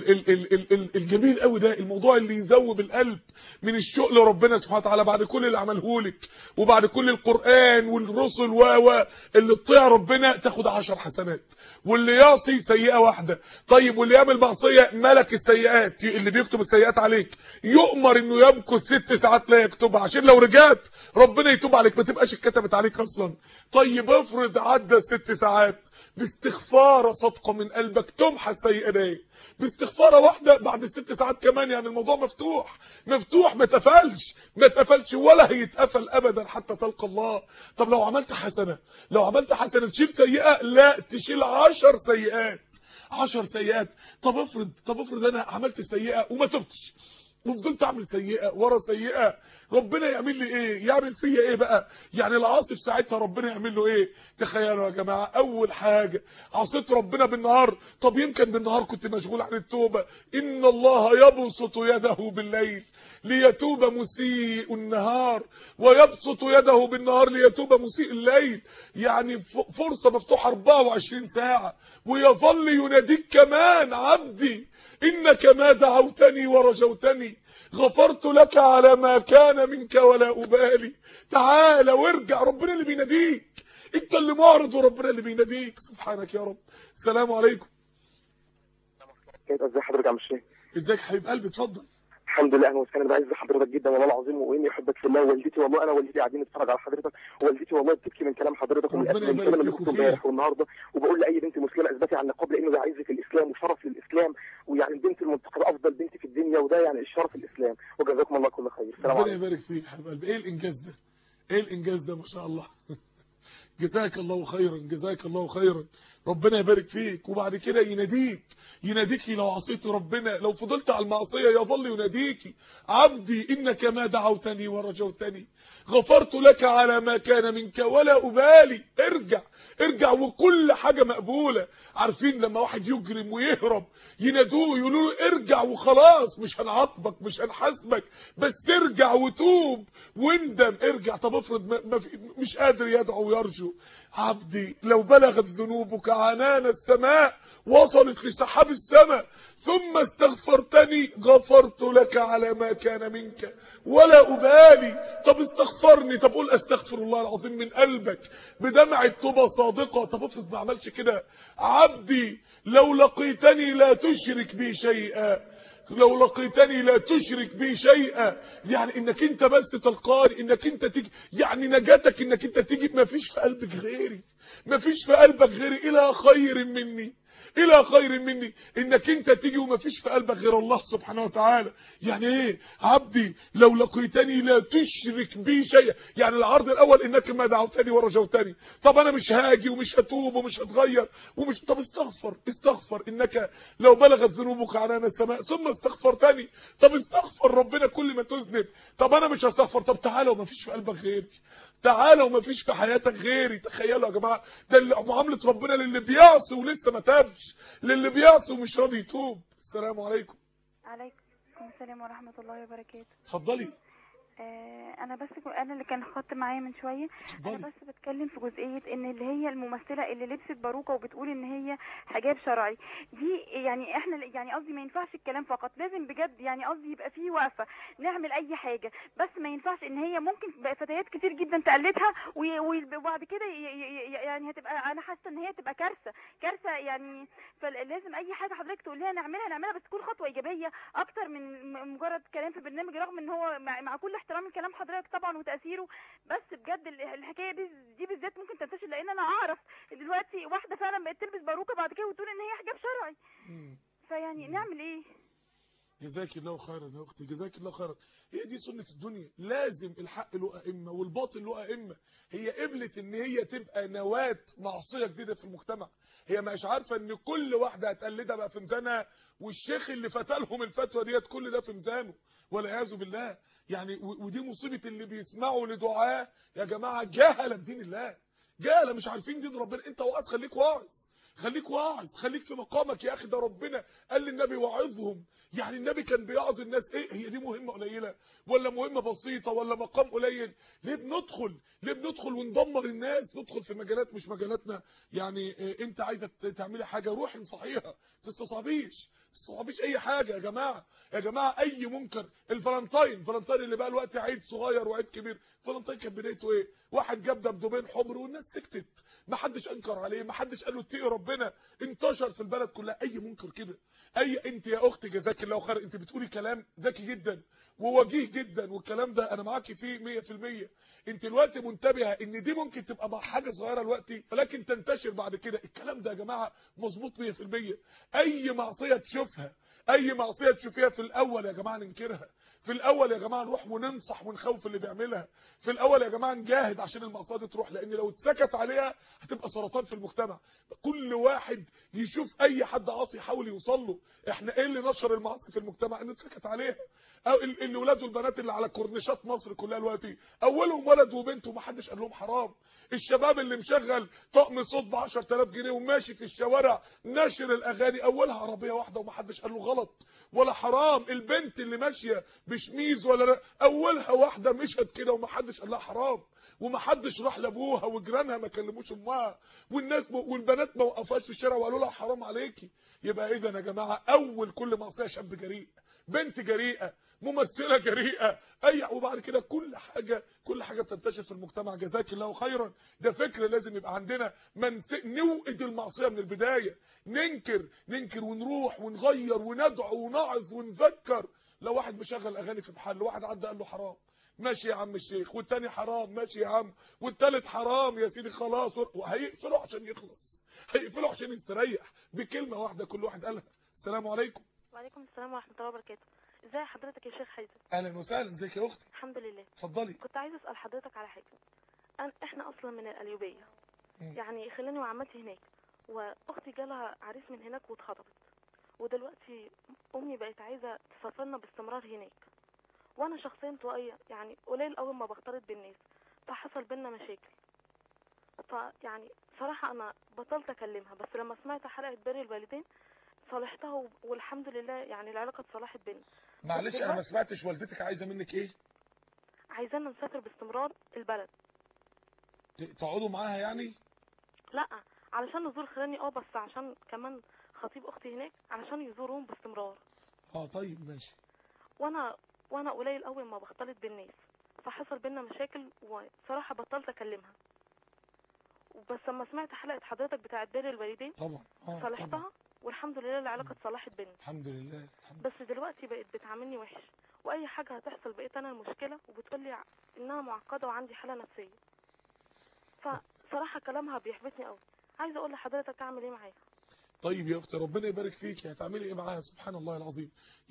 الجميل قوي ده، الموضوع اللي يذوب القلب من الشوق لربنا سبحانه وتعالى بعد كل اللي عمله لك وبعد كل القرآن والرسل اللي تطيع ربنا تاخد 10 حسنات، واللي يعصي سيئة واحدة. طيب واللي يعمل معصية ملك السيئات اللي بيكتب السيئات عليك يؤمر انه يمكث 6 ساعات لا يكتبها، عشان لو رجعت ربنا يتوب عليك ما تبقاش اتكتبت عليك اصلا. طيب افرض عدى 6 ساعات باستغفار صدقه من قلبك تمحى السيئه دي باستغفاره واحده بعد 6 ساعات كمان. يعني الموضوع مفتوح ما اتقفلش ولا هيتقفل ابدا حتى تلقى الله. طب لو عملت حسنه تشيل سيئه؟ لا، تشيل 10 سيئات. 10 سيئات. طب افرض انا عملت سيئه وما تبتش وفضلت اعمل سيئه ورا سيئه، ربنا يعمل لي ايه؟ يعمل فيا ايه بقى؟ يعني العاصي في ساعتها ربنا يعمل له ايه؟ تخيلوا يا جماعه، اول حاجه عصيت ربنا بالنهار. طب يمكن بالنهار كنت مشغول عن التوبه. ان الله يبسط يده بالليل ليتوب مسيء النهار ويبسط يده بالنهار ليتوب مسيء الليل. يعني فرصه مفتوحه 24 ساعه، ويظل يناديك كمان عبدي انك ما دعوتني ورجوتني غفرت لك على ما كان منك ولا أبالي. تعال وارجع، ربنا اللي بيناديك، انت اللي معرض وربنا اللي بيناديك. سبحانك يا رب. السلام عليكم. ازي حضرتك يا عم الشيخ؟ ازيك حبيب قلبي؟ اتفضل. الحمد لله. انا وسهلا، بعز حضرتك جدا والله العظيم، واني احبك في الله. والدتي والله انا والدتي قاعدين نتفرج على حضرتك، ووالدتي والله بتبكي من كلام حضرتك ومن الكلام اللي كنت امبارح والنهارده. وبقول لاي بنت مسلمه اثبتي على النقاب لانه ده عز في الاسلام وشرف للاسلام، ويعني البنت المنتقبه افضل بنت في الدنيا، وده يعني الشرف الاسلام. وجزاكم الله كل خير. السلام عليكم. ربنا يبارك فيك حبيب قلبي. ايه الانجاز ده؟ ما شاء الله. جزاك الله خيرا، جزاك الله خيرا. ربنا يبارك فيك. وبعد كده يناديك لو عصيت ربنا، لو فضلت على المعصيه يظل يناديك عبدي انك ما دعوتني ورجوتني غفرت لك على ما كان منك ولا أبالي. ارجع وكل حاجه مقبوله. عارفين لما واحد يجرم ويهرب ينادوه يقولوا له ارجع وخلاص، مش هنعاقبك مش هنحاسبك، بس ارجع وتوب واندم. ارجع. طب افرض مش قادر يدعو ويرجو. عبدي لو بلغت ذنوبك عنان السماء وصلت لسحاب السماء ثم استغفرتني غفرت لك على ما كان منك ولا أبالي. طب استغفرني. طب قول استغفر الله العظيم من قلبك بدمعة توبة صادقة. طب افرض ما عملش كده. عبدي لو لقيتني لا تشرك بي شيئا لو لقيتني لا تشرك بي شيئا، يعني انك انت بس تلقاني، انك انت تيجي، يعني نجاتك انك انت تيجي، ما فيش في قلبك غيري، ما فيش في قلبك غيري، الى خير مني، الى خير مني، انك انت تيجي وما فيش في قلبك غير الله سبحانه وتعالى. يعني ايه عبدي لو لقيتني لا تشرك بي شيئا؟ يعني العرض الاول انك ما دعوتني ورجوتني. طب انا مش هاجي ومش هتوب ومش هتغير ومش، طب استغفر انك لو بلغت ذنوبك عنان السماء ثم استغفرتني. طب استغفر ربنا كل ما تذنب. طب انا مش هستغفر. طب تعالى وما فيش في قلبك غيري، تعالى وما فيش في حياتك غيري. تخيلوا يا جماعه، ده معامله ربنا للي بيعصي ولسه ما تابش، للي بيعصي ومش راضي يتوب. السلام عليكم. عليكم السلام ورحمة الله وبركاته. اتفضلي. انا بس انا اللي كان خط معايا من شويه. انا بس بتكلم في جزئيه ان اللي هي الممثله اللي لبست باروكه وبتقول ان هي حجاب شرعي دي، يعني احنا يعني قصدي ما ينفعش الكلام فقط، لازم بجد يعني قصدي يبقى فيه وقفه، نعمل اي حاجه، بس ما ينفعش ان هي ممكن فتيات كتير جدا تقلدها وبعد كده يعني هتبقى، انا حاسه ان هي تبقى كارثه يعني. فلازم اي حاجه حضرتك تقول لها نعملها بس تكون خطوه ايجابيه اكتر من مجرد كلام في برنامج، رغم ان هو مع كل احترام الكلام حضرتك طبعا وتاثيره، بس بجد الحكايه دي بالذات ممكن تنتشر، لان انا اعرف دلوقتي واحده فعلا بقت تلبس باروكه بعد كده وتقول ان هي حجاب شرعي. فيعني نعمل ايه؟ جزاك الله خيرا يا اختي، جزاك الله خيرا. هي دي سنه الدنيا، لازم الحق له ائمه والباطل له ائمه. هي قبلت ان هي تبقى نواه معصيه جديده في المجتمع، هي مش عارفه ان كل واحده هتقلدها بقى في ميزانها، والشيخ اللي فتلهم الفتوى ديت كل ده في ميزانه والعياذ بالله. يعني ودي مصيبه اللي بيسمعوا لدعاء يا جماعه جهله بدين الله، جهله مش عارفين دين ربنا. انت واعظ، خليك واعظ، خليك واعظ، خليك في مقامك يا اخي. ده ربنا قال للنبي واعظهم، يعني النبي كان بيعظ الناس. ايه هي دي مهمه قليله ولا مهمه بسيطه ولا مقام قليل؟ ليه بندخل وندمر الناس، ندخل في مجالات مش مجالاتنا؟ يعني انت عايزه تعملي حاجه روحي انصحيها، تستصعبيش اي حاجه يا جماعه. يا جماعه اي منكر، الفالنتين اللي بقى الوقت عيد صغير وعيد كبير، الفالنتين كان بدايته ايه؟ واحد جاب دبدوبين حمر والناس سكتت، ما حدش انكر عليه، ما حدش قال له اتقي ربنا، انتشر في البلد كلها. اي منكر كده. انت يا اختي جزاك الله خير، انت بتقولي كلام ذكي جدا ووجيه جدا، والكلام ده انا معاكي فيه 100%. انت دلوقتي منتبهه ان دي ممكن تبقى مع حاجه صغيره دلوقتي ولكن تنتشر بعد كده. الكلام ده يا جماعه مظبوط 100%. اي معصيه تشوفيها في الاول يا جماعه ننكرها، في الاول يا جماعه نروح وننصح ونخوف اللي بيعملها، في الاول يا جماعه نجاهد عشان المعصيه دي تروح، لان لو اتسكت عليها هتبقى سرطان في المجتمع. كل واحد يشوف اي حد عاصي يحاول يوصل له. احنا ايه اللي نشر المعاصي في المجتمع؟ ان اتسكت عليها. او الولاد والبنات اللي على كورنيشات مصر كلها دلوقتي اولهم ولد وبنت وما حدش قال لهم حرام. الشباب اللي مشغل طقم صوت ب 10000 جنيه وماشي في الشوارع ناشر الاغاني، اولها عربيه واحده وما حدش قال له غلط ولا حرام. البنت اللي ماشيه بشميز ولا اولها واحده مشت كده وما حدش قال لها حرام، وما حدش راح لابوها وجيرانها ما كلموش امها، والناس والبنات ما وقفوش في الشارع وقالوا لها حرام عليكي. يبقى اذا يا جماعه اول كل معصيه شاب جريء، بنت جريئه، ممثله جريئه، وبعد كده كل حاجه بتنتشر في المجتمع. جزاك الله خيرا. ده فكر لازم يبقى عندنا، نوقد المعصيه من البدايه، ننكر ونروح ونغير وندعو ونعظ ونذكر. لو واحد مشغل اغاني في محل، واحد عدى قال له حرام، ماشي يا عم الشيخ، والتاني حرام، ماشي يا عم، والتالت حرام يا سيدي خلاص، وهيقفلوا عشان يخلص، هيقفلوا عشان يستريح بكلمه واحده كل واحد قالها. السلام عليكم. وعليكم السلام ورحمه الله وبركاته. ازي حضرتك يا شيخ حازم؟ اهلا وسهلا، ازيك يا اختي؟ الحمد لله. اتفضلي. كنت عايزه اسال حضرتك على حاجه. احنا اصلا من القليوبيه، يعني خلاني وعمتي هناك، واختي جالها عريس من هناك واتخطبت، ودلوقتي امي بقت عايزه تسافرنا باستمرار هناك، وانا شخصيا طوائيه، يعني قليل قوي ما بختلط بالناس، فحصل بينا مشاكل. فيعني صراحه انا بطلت اكلمها، بس لما سمعت حلقه بر الوالدين صالحتها والحمد لله، يعني العلاقه اتصلحت بينا. معلش انا ما سمعتش، والدتك عايزه منك ايه؟ عايزانا نسافر باستمرار البلد. تقعدوا معاها يعني؟ لا، علشان نزور خلاني بس عشان كمان خطيب اختي هناك، علشان يزورهم باستمرار. طيب ماشي. وانا قليل قوي ما بختلط بالناس، فحصل بينا مشاكل وصراحه بطلت اكلمها. بس لما سمعت حلقه حضرتك بتاعه بر الوالدين طبعا صالحتها والحمد لله العلاقه اتصلحت بينا. الحمد لله. بس دلوقتي بقت بتعاملني وحش، واي حاجه هتحصل بقيت انا المشكله، وبتقولي انها معقده وعندي حاله نفسيه. فصراحه كلامها بيحبطني قوي. عايزه اقول لحضرتك اعمل ايه معاها؟ طيب يا اختي ربنا يبارك فيك، هتعملي ايه معاها؟ سبحان الله العظيم.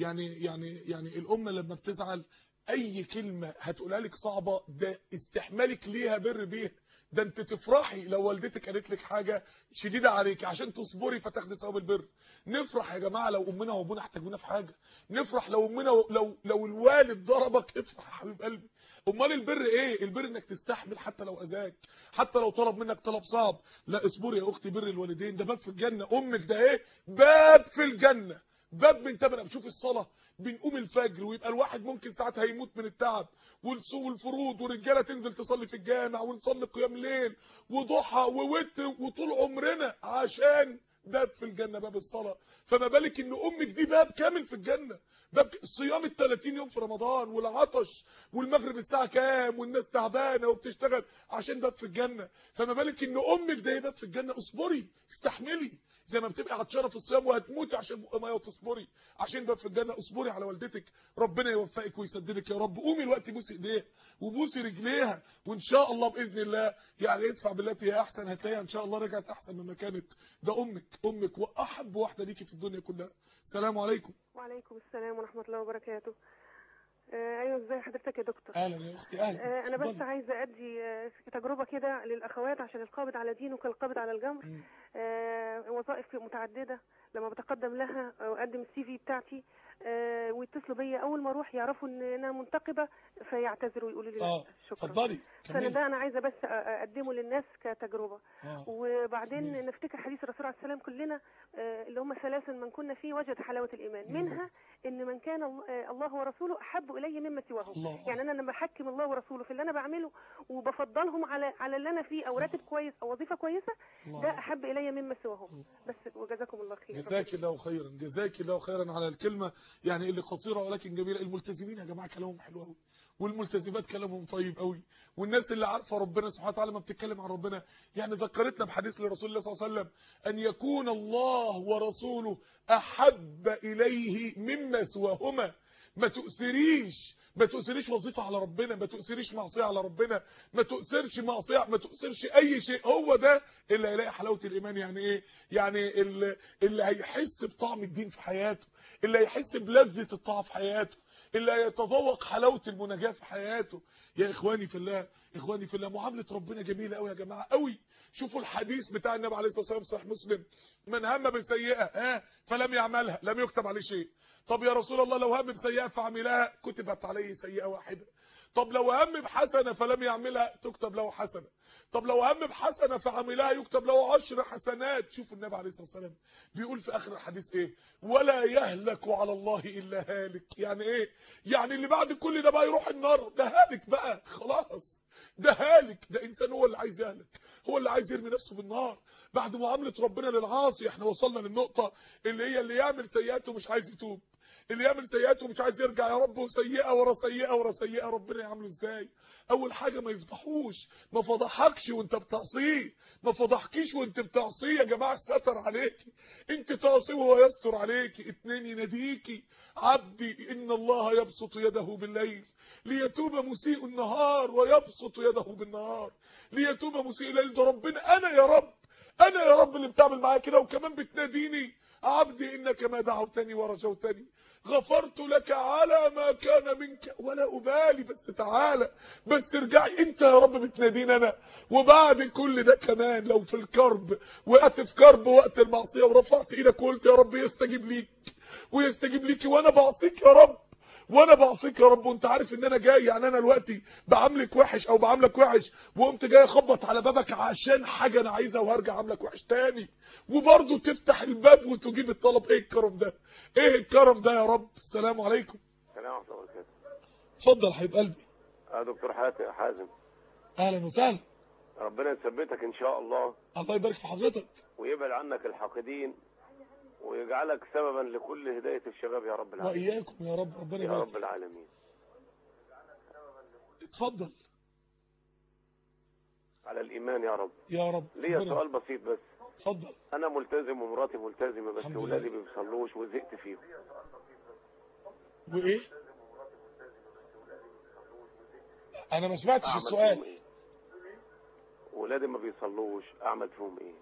يعني الام لما بتزعل اي كلمه هتقولها لك صعبه ده استحمالك ليها بر بيها. ده انت تفرحي لو والدتك قالت لك حاجه شديده عليك عشان تصبري فتاخدي ثواب البر. نفرح يا جماعه لو امنا وابونا احتاجونا في حاجه، نفرح لو امنا لو الوالد ضربك افرح يا حبيب قلبي. امال البر ايه؟ البر انك تستحمل حتى لو اذاك، حتى لو طلب منك طلب صعب. لا اصبري يا اختي، بر الوالدين ده باب في الجنه. امك ده ايه؟ باب في الجنه، باب من تمن. بشوف الصلاه بنقوم الفجر ويبقى الواحد ممكن ساعتها يموت من التعب، والفروض والرجاله تنزل تصلي في الجامع ونصلي قيام ليل وضحى ووتر وطول عمرنا عشان باب في الجنه، باب الصلاه. فما بالك ان امك دي باب كامل في الجنه، باب صيام ال30 يوم في رمضان والعطش والمغرب الساعه كام والناس تعبانه وبتشتغل عشان باب في الجنه. فما بالك ان امك ده باب في الجنه. اصبري، استحملي، زي ما بتبقى عطشانه في الصيام وهتموتي عشان بق ميه وتصبري عشان باب في الجنه. اصبري على والدتك، ربنا يوفقك ويسددك يا رب. قومي الوقت بوسي ايديها وبوسي رجليها، وان شاء الله باذن الله يعني ادفع بالتي هي احسن، هتلاقيها ان شاء الله رجعت احسن مما كانت. ده امك واحب واحده ليكي في الدنيا كلها. السلام عليكم. وعليكم السلام ورحمه الله وبركاته. ايوه، ازي حضرتك يا دكتور؟ اهلا يا اختي. اهلا. انا بس عايزه ادي تجربه كده للاخوات عشان القابض على دينه كالقابض على الجمر. وظائف متعدده لما بتقدم لها واقدم السي في بتاعتي ويتصلوا بيا اول ما اروح يعرفوا ان انا منتقبه فيعتذروا ويقولوا لي لا شكرا. اتفضلي. فانا انا عايزه بس اقدمه للناس كتجربه. وبعدين نفتكر حديث الرسول عليه السلام كلنا اللي هم ثلاث من كنا فيه وجد حلاوه الايمان. منها ان من كان الله ورسوله احب الي مما سواه. يعني انا لما بحكم الله ورسوله في اللي انا بعمله وبفضلهم على اللي انا فيه او راتب كويس او وظيفه كويسه، ده احب الي مما سواهم. بس وجزاكم الله خير. جزاك الله خيرا. جزاك الله خيرا على الكلمه يعني اللي قصيره ولكن جميله. الملتزمين يا جماعه كلامهم حلو قوي، والملتزمات كلامهم طيب قوي، والناس اللي عارفه ربنا سبحانه وتعالى ما بتتكلم عن ربنا. يعني ذكرتنا بحديث لرسول الله صلى الله عليه وسلم ان يكون الله ورسوله احب اليه مما سواهما. ما تؤثريش وظيفه على ربنا، ما تؤثريش معصيه على ربنا، ما تؤثرش معصيه، ما تؤثرش اي شيء. هو ده اللي هيلاقي حلاوه الايمان. يعني ايه؟ يعني اللي هيحس بطعم الدين في حياته، اللي هيحس بلذه الطاعه في حياته، اللي هيتذوق حلاوه المناجاه في حياته. يا اخواني في الله، اخواني في الله، معامله ربنا جميله قوي يا جماعه قوي. شوفوا الحديث بتاع النبي عليه الصلاه والسلام صحيح مسلم: من هم بسيئه فلم يعملها لم يكتب عليه شيء. طب يا رسول الله لو هم بسيئه فعملها كتبت عليه سيئه واحده. طب لو هم بحسنه فلم يعملها تكتب له حسنه. طب لو هم بحسنه فعملها يكتب له 10 حسنات. شوفوا النبي عليه الصلاه والسلام بيقول في اخر الحديث ايه؟ ولا يهلك على الله الا هالك. يعني ايه؟ يعني اللي بعد كل ده بقى يروح النار، ده هالك بقى خلاص، ده هالك، ده انسان هو اللي عايز يهلك، هو اللي عايز يرمي نفسه في النار بعد معامله ربنا للعاصي. احنا وصلنا للنقطه اللي يعمل سيئات ومش عايز يتوب، اللي يعمل سيئات ومش عايز يرجع يا رب، وسيئه ورا سيئه ورا سيئه. ربنا يعمله ازاي؟ اول حاجه ما يفضحوش، ما فضحكش وانت بتعصيه، ما فضحكيش وانت بتعصيه. يا جماعه ستر عليكي، انت تعصي وهو يستر عليكي. 2 يناديكي: عبدي ان الله يبسط يده بالليل ليتوب مسيء النهار ويبسط يده بالنهار ليتوب مسيء الليل. ده ربنا، انا يا رب اللي بتعمل معايا كده، وكمان بتناديني: عبدي انك ما دعوتني ورجوتني غفرت لك على ما كان منك ولا ابالي. بس تعالى، بس ارجعي. انت يا رب بتناديني انا، وبعد كل ده كمان لو في الكرب وقت في كرب وقت المعصيه ورفعت ايدك وقلت يا رب يستجيب ليك ويستجيب ليكي، وانا بعصيك يا رب، وانا بعصيك يا رب، وانت عارف ان انا جاي. يعني انا دلوقتي بعاملك وحش او بعاملك وحش وقمت جاي اخبط على بابك عشان حاجه انا عايزها وهرجع عاملك وحش تاني، وبرضه تفتح الباب وتجيب الطلب. ايه الكرم ده؟ ايه الكرم ده يا رب؟ السلام عليكم. السلام ورحمه الله وبركاته. اتفضل حبيب قلبي. دكتور حازم. اهلا وسهلا. ربنا يثبتك ان شاء الله. الله يبارك في حضرتك. ويبعد عنك الحاقدين ويجعلك سببا لكل هداية الشباب يا رب العالمين. وإياكم يا رب، ربنا يبارك يا رب العالمين. اتفضل. على الإيمان يا رب. يا رب. ليا سؤال بسيط بس. اتفضل. انا ملتزم ومراتي ملتزمه، بس اولادي ما بيصلوش وزهقت فيهم. وايه؟ انا ما سمعتش السؤال. إيه؟ ولادي ما بيصلوش، اعمل فيهم ايه؟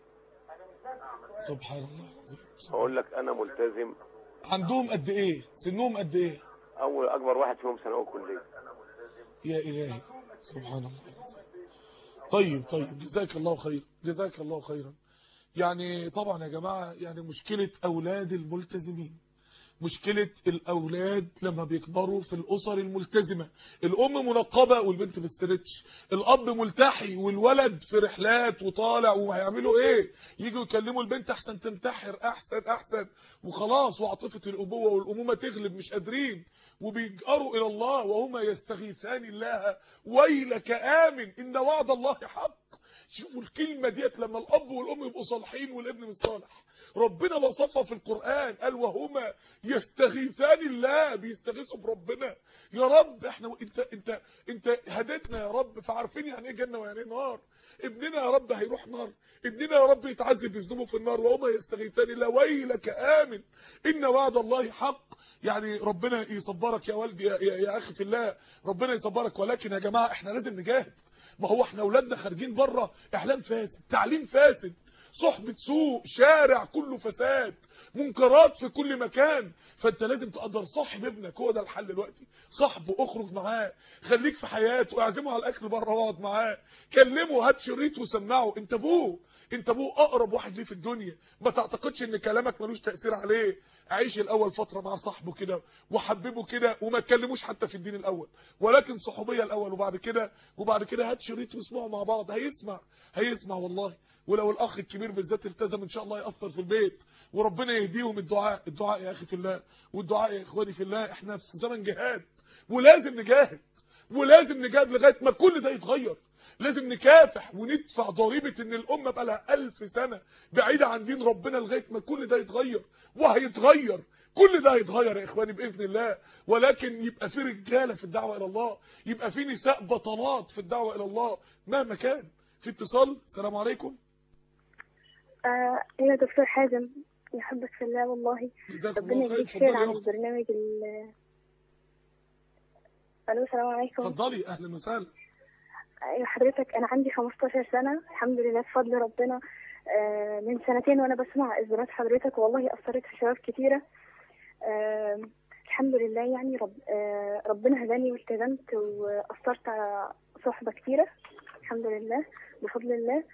سبحان الله العظيم. اقول لك انا ملتزم. عندهم قد ايه؟ سنهم قد ايه؟ اكبر واحد فيهم ثانوي كليه. يا الهي سبحان الله العظيم. طيب جزاك الله خير، جزاك الله خيرا. يعني طبعا يا جماعه، يعني مشكله اولاد الملتزمين، مشكلة الأولاد لما بيكبروا في الأسر الملتزمة، الأم منقبة والبنت بتسرتش، الأب ملتحي والولد في رحلات وطالع، وهيعملوا إيه؟ يجوا يكلموا البنت أحسن تنتحر، أحسن وخلاص، وعاطفة الأبوة والأمومة تغلب، مش قادرين، وبيجأروا إلى الله وهما يستغيثان الله ويلك آمن إن وعد الله حق. شوفوا الكلمة ديت، لما الأب والأم يبقوا صالحين والابن مش صالح، ربنا وصفها في القرآن، قال وهما يستغيثان الله، بيستغيثوا بربنا. يا رب احنا انت هديتنا يا رب، فعارفين يعني ايه جنة ويعني ايه نار. ابننا يا رب هيروح نار، ابننا يا رب يتعذب بذنوبه في النار، وهما يستغيثان الله ويلك آمن إن وعد الله حق. يعني ربنا يصبرك يا والدي يا اخي في الله، ربنا يصبرك. ولكن يا جماعة احنا لازم نجاهد. ما هو احنا اولادنا خارجين بره احلام فاسد، تعليم فاسد، صحبة سوء، شارع كله فساد، منكرات في كل مكان. فانت لازم تقدر صاحب ابنك، هو ده الحل دلوقتي. صاحبه، اخرج معاه، خليك في حياته، اعزمه على الاكل بره واقعد معاه، كلمه، هات شريط وسمعه. انت ابوه اقرب واحد ليه في الدنيا. ما تعتقدش ان كلامك ملوش تأثير عليه. عيش الاول فترة مع صاحبه كده وحببه كده، وما تكلموش حتى في الدين الاول، ولكن صحوبية الاول، وبعد كده هات شريط واسمعوا مع بعض. هيسمع والله. ولو الاخ الكبير بالذات التزم ان شاء الله يأثر في البيت، وربنا يهديهم. الدعاء يا اخي في الله، والدعاء يا اخواني في الله. احنا في زمن جهاد، ولازم نجاهد لغاية ما كل ده يتغير. لازم نكافح وندفع ضريبة ان الامة بقى لها 1000 سنة بعيدة عن دين ربنا، لغاية ما كل ده يتغير. وهيتغير، كل ده هيتغير يا اخواني باذن الله. ولكن يبقى في رجالة في الدعوة الى الله، يبقى في نساء بطلات في الدعوة الى الله مهما كان. في اتصال. السلام عليكم. يا دكتور حازم، يحبك في الله والله. ربنا يديك خير على البرنامج الو السلام عليكم. اتفضلي. اهلا وسهلا. حضرتك انا عندي 15 سنة الحمد لله بفضل ربنا. من سنتين وانا بسمع اذنات حضرتك، والله اثرت في شباب كتيرة. الحمد لله يعني ربنا هداني والتزمت واثرت على صحبة كتيرة الحمد لله بفضل الله.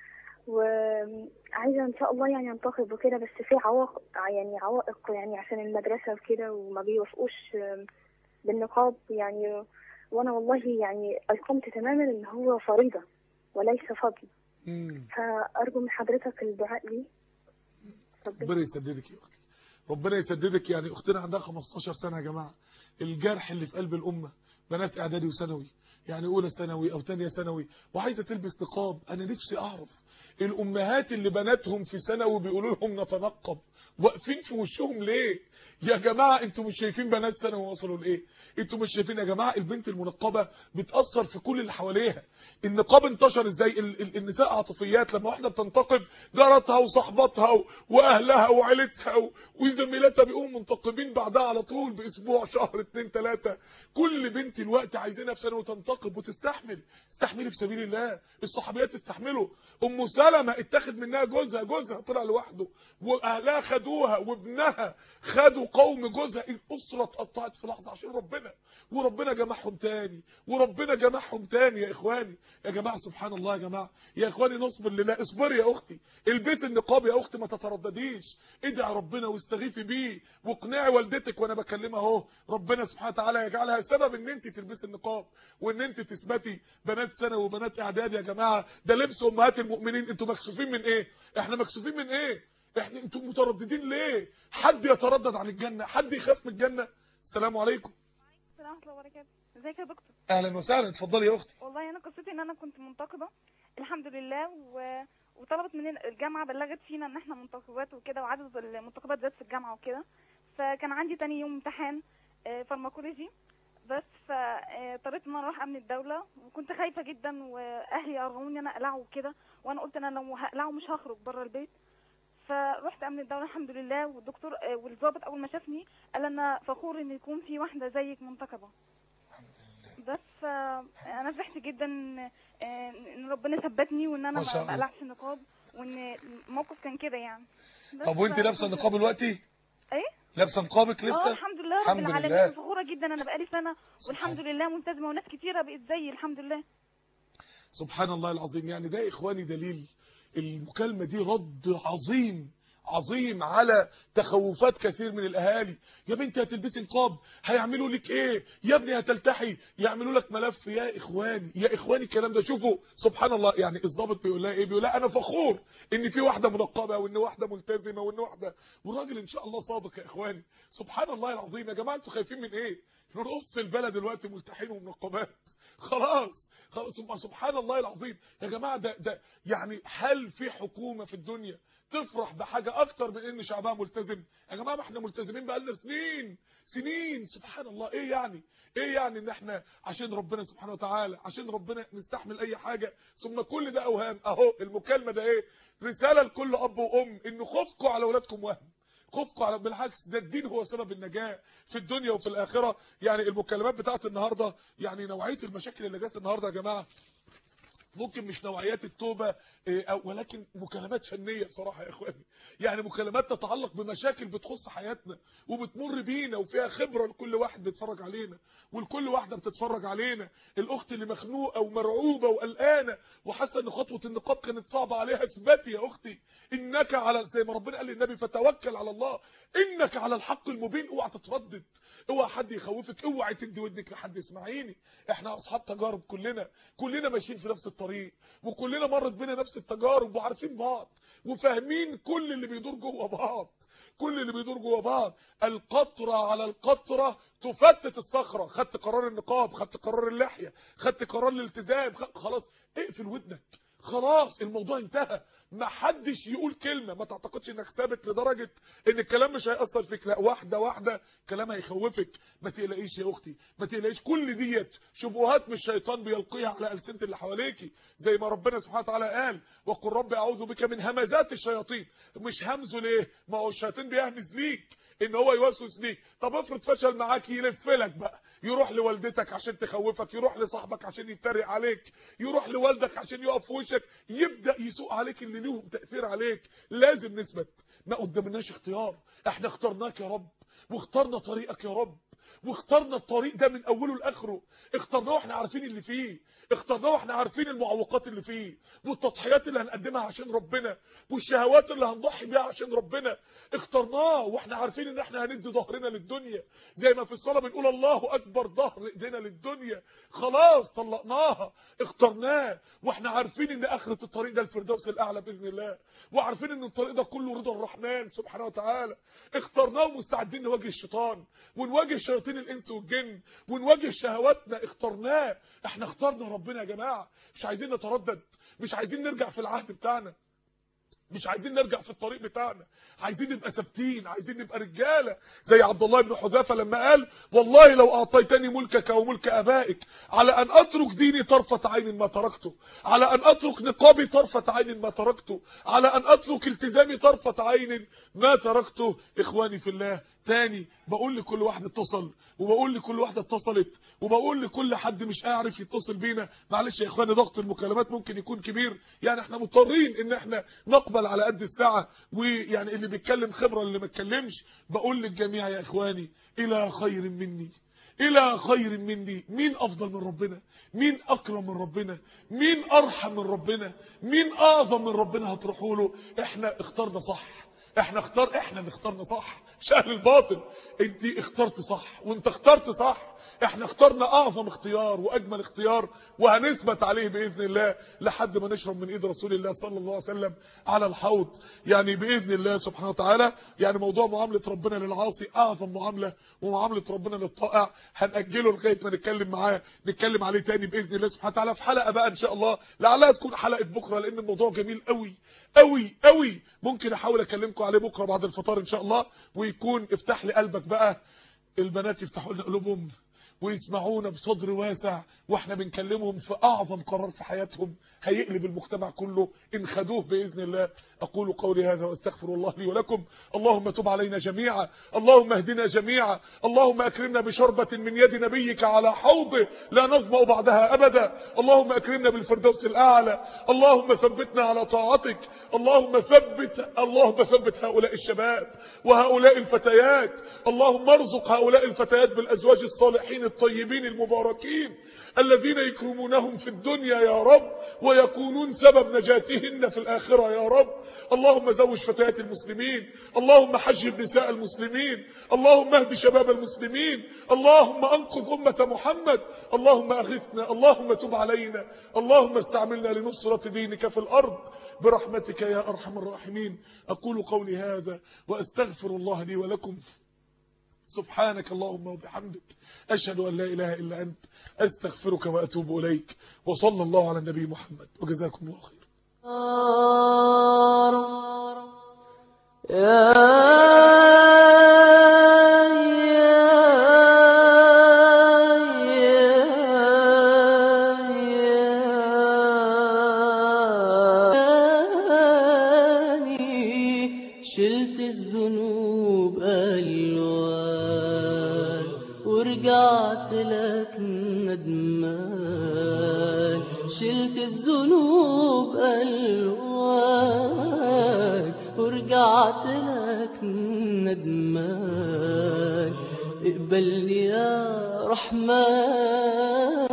وعايزة ان شاء الله يعني انتقب وكده، بس في عوائق يعني عشان المدرسة وكده، وما بيوافقوش بالنقاب يعني. وانا والله يعني ايقنت تماما ان هو فريضة وليس فضل. فارجو من حضرتك الدعاء لي. ربنا يسددك يا اختي، ربنا يسددك. يعني اختنا عندها 15 سنة يا جماعة. الجرح اللي في قلب الامة، بنات اعدادي وثانوي، يعني اولى ثانوي او ثانيه ثانوي، وعايزه تلبس نقاب. انا نفسي اعرف الامهات اللي بناتهم في ثانوي بيقولوا لهم نتنقب، واقفين في وشهم ليه يا جماعه؟ انتوا مش شايفين بنات ثانوي وصلوا لايه؟ انتوا مش شايفين يا جماعه البنت المنقبه بتاثر في كل اللي حواليها؟ النقاب انتشر ازاي؟ النساء عاطفيات. لما واحده بتنتقب، جارتها وصحباتها واهلها وعيلتها وزميلاتها بيقوموا منتقبين بعدها على طول باسبوع، شهر، 2 3. كل بنت الوقت عايزينها في ثانوي تنتقب وتستحمل. استحملي في سبيل الله. الصحابيات استحملوا. ام سلمة اتاخد منها جوزها طلع لوحده، واهلها خدوها، وابنها خدوا قوم جوزها. الاسره اتقطعت في لحظه عشان ربنا، وربنا جمعهم تاني. يا اخواني يا جماعه، سبحان الله يا جماعه، يا اخواني نصبر لله. اصبري يا اختي، البسي النقاب يا اختي، ما تتردديش. ادعي ربنا واستغيثي بيه، واقنعي والدتك. وانا بكلمها اهو، ربنا سبحانه وتعالى يجعلها سبب ان انت تلبسي النقاب، وان انت تثبتي. بنات ثانوي وبنات اعدادي يا جماعه، ده لبس امهات المؤمنين. انتوا مكسوفين من ايه؟ احنا مكسوفين من ايه؟ انتوا مترددين ليه؟ حد يتردد عن الجنه؟ حد يخاف من الجنه؟ السلام عليكم. السلام ورحمه الله وبركاته. ازيك يا دكتور؟ اهلا وسهلا. اتفضلي يا اختي. والله انا قصتي ان انا كنت منتقبه الحمد لله، وطلبت مننا الجامعه، بلغت فينا ان احنا منتقبات وكده، وعدد المنتقبات زاد في الجامعه وكده. فكان عندي تاني يوم امتحان فارماكولوجي، بس فاضطريت ان انا اروح امن الدوله، وكنت خايفه جدا، واهلي ارغموني ان انا اقلعه وكده، وانا قلت انا لو هقلعه مش هخرج بره البيت. فرحت امن الدوله الحمد لله، والدكتور والضابط اول ما شافني قال انا فخور ان يكون في واحده زيك منتقبه. بس انا فرحت جدا ان ربنا ثبتني وان انا ما قلعتش النقاب، وان الموقف كان كده يعني. طب وانت لابسه النقاب دلوقتي؟ ايه؟ لابسه نقابك لسه؟ الحمد لله رب العالمين، فخوره جدا. انا بقالي سنه والحمد لله ملتزمه، وناس كتيره بقت زيي الحمد لله. سبحان الله العظيم. يعني ده يا اخواني دليل، المكالمه دي رد عظيم عظيم على تخوفات كثير من الاهالي. يا بنتي هتلبسي نقاب هيعملوا لك ايه؟ يا ابني هتلتحي يعملوا لك ملف. يا اخواني الكلام ده شوفوا سبحان الله. يعني الضابط بيقول لها ايه؟ بيقول لها انا فخور ان في واحده منقبه وان واحده ملتزمه وان واحده، والراجل ان شاء الله صادق يا اخواني. سبحان الله العظيم. يا جماعه انتوا خايفين من ايه؟ نص البلد دلوقتي ملتحين ومنقبات. خلاص سبحان الله العظيم يا جماعه. ده يعني هل في حكومه في الدنيا تفرح بحاجه اكتر من ان شعبها ملتزم؟ يا جماعه ما احنا ملتزمين بقالنا سنين. سبحان الله. ايه يعني ان احنا عشان ربنا سبحانه وتعالى، عشان ربنا نستحمل اي حاجه؟ ثم كل ده اوهام. اهو المكالمه ده ايه؟ رساله لكل اب وام ان خوفكم على اولادكم وهم، خوفكم على، بالعكس ده الدين هو سبب النجاه في الدنيا وفي الاخره. يعني المكالمات بتاعت النهارده، يعني نوعيه المشاكل اللي جت النهارده يا جماعه ممكن مش نوعيات التوبه ولكن مكالمات فنيه بصراحه يا اخواني. يعني مكالمات تتعلق بمشاكل بتخص حياتنا وبتمر بينا وفيها خبره لكل واحد بيتفرج علينا ولكل واحده بتتفرج علينا. الاخت اللي مخنوقه ومرعوبه وقلقانه وحاسه ان خطوه النقاب كانت صعبه عليها، اثبتي يا اختي انك على، زي ما ربنا قال للنبي فتوكل على الله انك على الحق المبين. اوعى تتردد، اوعى حد يخوفك، اوعى تدي ودنك لحد. اسمعيني، احنا اصحاب تجارب، كلنا ماشيين في نفس الطريق، وكلنا مرت بينا نفس التجارب، وعارفين بعض وفاهمين كل اللي بيدور جوه بعض. القطره على القطره تفتت الصخره. خدت قرار النقاب، خدت قرار اللحيه، خدت قرار الالتزام، خلاص اقفل ودنك، خلاص الموضوع انتهى. ما حدش يقول كلمه، ما تعتقدش انك ثابت لدرجه ان الكلام مش هيأثر فيك، لا، واحده كلام هيخوفك. ما تقلقيش يا اختي، ما تقلقيش. كل ديت شبهات من الشيطان بيلقيها على ألسنة اللي حواليكي، زي ما ربنا سبحانه وتعالى قال وقل رب اعوذ بك من همزات الشياطين. مش همزه ليه؟ ما هو الشياطين بيهمز ليك ان هو يوسوس ليك. طب افرض فشل معاك، يلف لك بقى، يروح لوالدتك عشان تخوفك، يروح لصاحبك عشان يتريق عليك، يروح لوالدك عشان يقف في وشك، يبدا يسوق عليك اللي ليهم تاثير عليك. لازم نثبت، ما قدامناش اختيار. احنا اخترناك يا رب، واخترنا طريقك يا رب، واخترنا الطريق ده من اوله لاخره. اخترناه واحنا عارفين اللي فيه، اخترناه واحنا عارفين المعوقات اللي فيه، والتضحيات اللي هنقدمها عشان ربنا، والشهوات اللي هنضحي بيها عشان ربنا. اخترناه واحنا عارفين ان احنا هندي ظهرنا للدنيا، زي ما في الصلاه بنقول الله اكبر، ظهر ايدينا للدنيا. خلاص طلقناها. اخترناه واحنا عارفين ان اخره الطريق ده الفردوس الاعلى باذن الله، وعارفين ان الطريق ده كله رضا الرحمن سبحانه وتعالى. اخترناه ومستعدين نواجه الشيطان ونواجه شياطين الانس والجن ونواجه شهواتنا. اخترناه. احنا اخترنا ربنا يا جماعه، مش عايزين نتردد، مش عايزين نرجع في العهد بتاعنا، مش عايزين نرجع في الطريق بتاعنا، عايزين نبقى ثابتين، عايزين نبقى رجاله زي عبد الله بن حذافه لما قال والله لو اعطيتني ملكك وملك ابائك على ان اترك ديني طرفه عين ما تركته، على ان اترك نقابي طرفه عين ما تركته، على ان اترك التزامي طرفه عين ما تركته. اخواني في الله، تاني بقول لكل واحد اتصل، وبقول لكل واحده اتصلت، وبقول لكل حد مش عارف يتصل بينا، معلش يا اخواني ضغط المكالمات ممكن يكون كبير، يعني احنا مضطرين ان احنا نقبل على قد الساعه، ويعني اللي بيتكلم خبره اللي ما اتكلمش. بقول للجميع يا اخواني الى خير مني، الى خير مني. مين افضل من ربنا؟ مين اكرم من ربنا؟ مين ارحم من ربنا؟ مين اعظم من ربنا هتروحوا له؟ احنا اخترنا صح، احنا اللي اخترنا صح، مش اهل الباطل. انت اخترت صح وانت اخترت صح. احنا اخترنا اعظم اختيار واجمل اختيار، وهنثبت عليه باذن الله لحد ما نشرب من ايد رسول الله صلى الله عليه وسلم على الحوض، يعني باذن الله سبحانه وتعالى. يعني موضوع معامله ربنا للعاصي اعظم معامله، ومعامله ربنا للطائع هنأجله لغايه ما نتكلم عليه تاني باذن الله سبحانه وتعالى في حلقه بقى ان شاء الله، لعلها تكون حلقه بكره، لان الموضوع جميل قوي قوي قوي. ممكن احاول اكلمكم عليه بكره بعد الفطار ان شاء الله، ويكون افتح لي قلبك بقى. البنات يفتحوا لنا قلوبهم، ويسمعونا بصدر واسع واحنا بنكلمهم في اعظم قرار في حياتهم هيقلب المجتمع كله ان خدوه باذن الله. اقول قولي هذا واستغفر الله لي ولكم. اللهم تب علينا جميعا، اللهم اهدنا جميعا، اللهم اكرمنا بشربة من يد نبيك على حوضه لا نظمأ بعدها ابدا، اللهم اكرمنا بالفردوس الاعلى، اللهم ثبتنا على طاعتك، اللهم ثبت هؤلاء الشباب وهؤلاء الفتيات، اللهم ارزق هؤلاء الفتيات بالازواج الصالحين الطيبين المباركين الذين يكرمونهم في الدنيا يا رب ويكونون سبب نجاتهن في الآخرة يا رب. اللهم زوج فتيات المسلمين، اللهم حجب نساء المسلمين، اللهم اهد شباب المسلمين، اللهم انقذ أمة محمد، اللهم أغثنا، اللهم تب علينا، اللهم استعملنا لنصرة دينك في الأرض برحمتك يا أرحم الراحمين. أقول قولي هذا وأستغفر الله لي ولكم. سبحانك اللهم وبحمدك أشهد أن لا إله إلا أنت أستغفرك وأتوب إليك. وصلى الله على النبي محمد وجزاكم الله خير. شلت الذنوب ألوان ورجعت لك ندمان، شلت الذنوب ألوان ورجعت لك ندمان، اقبلني يا رحمن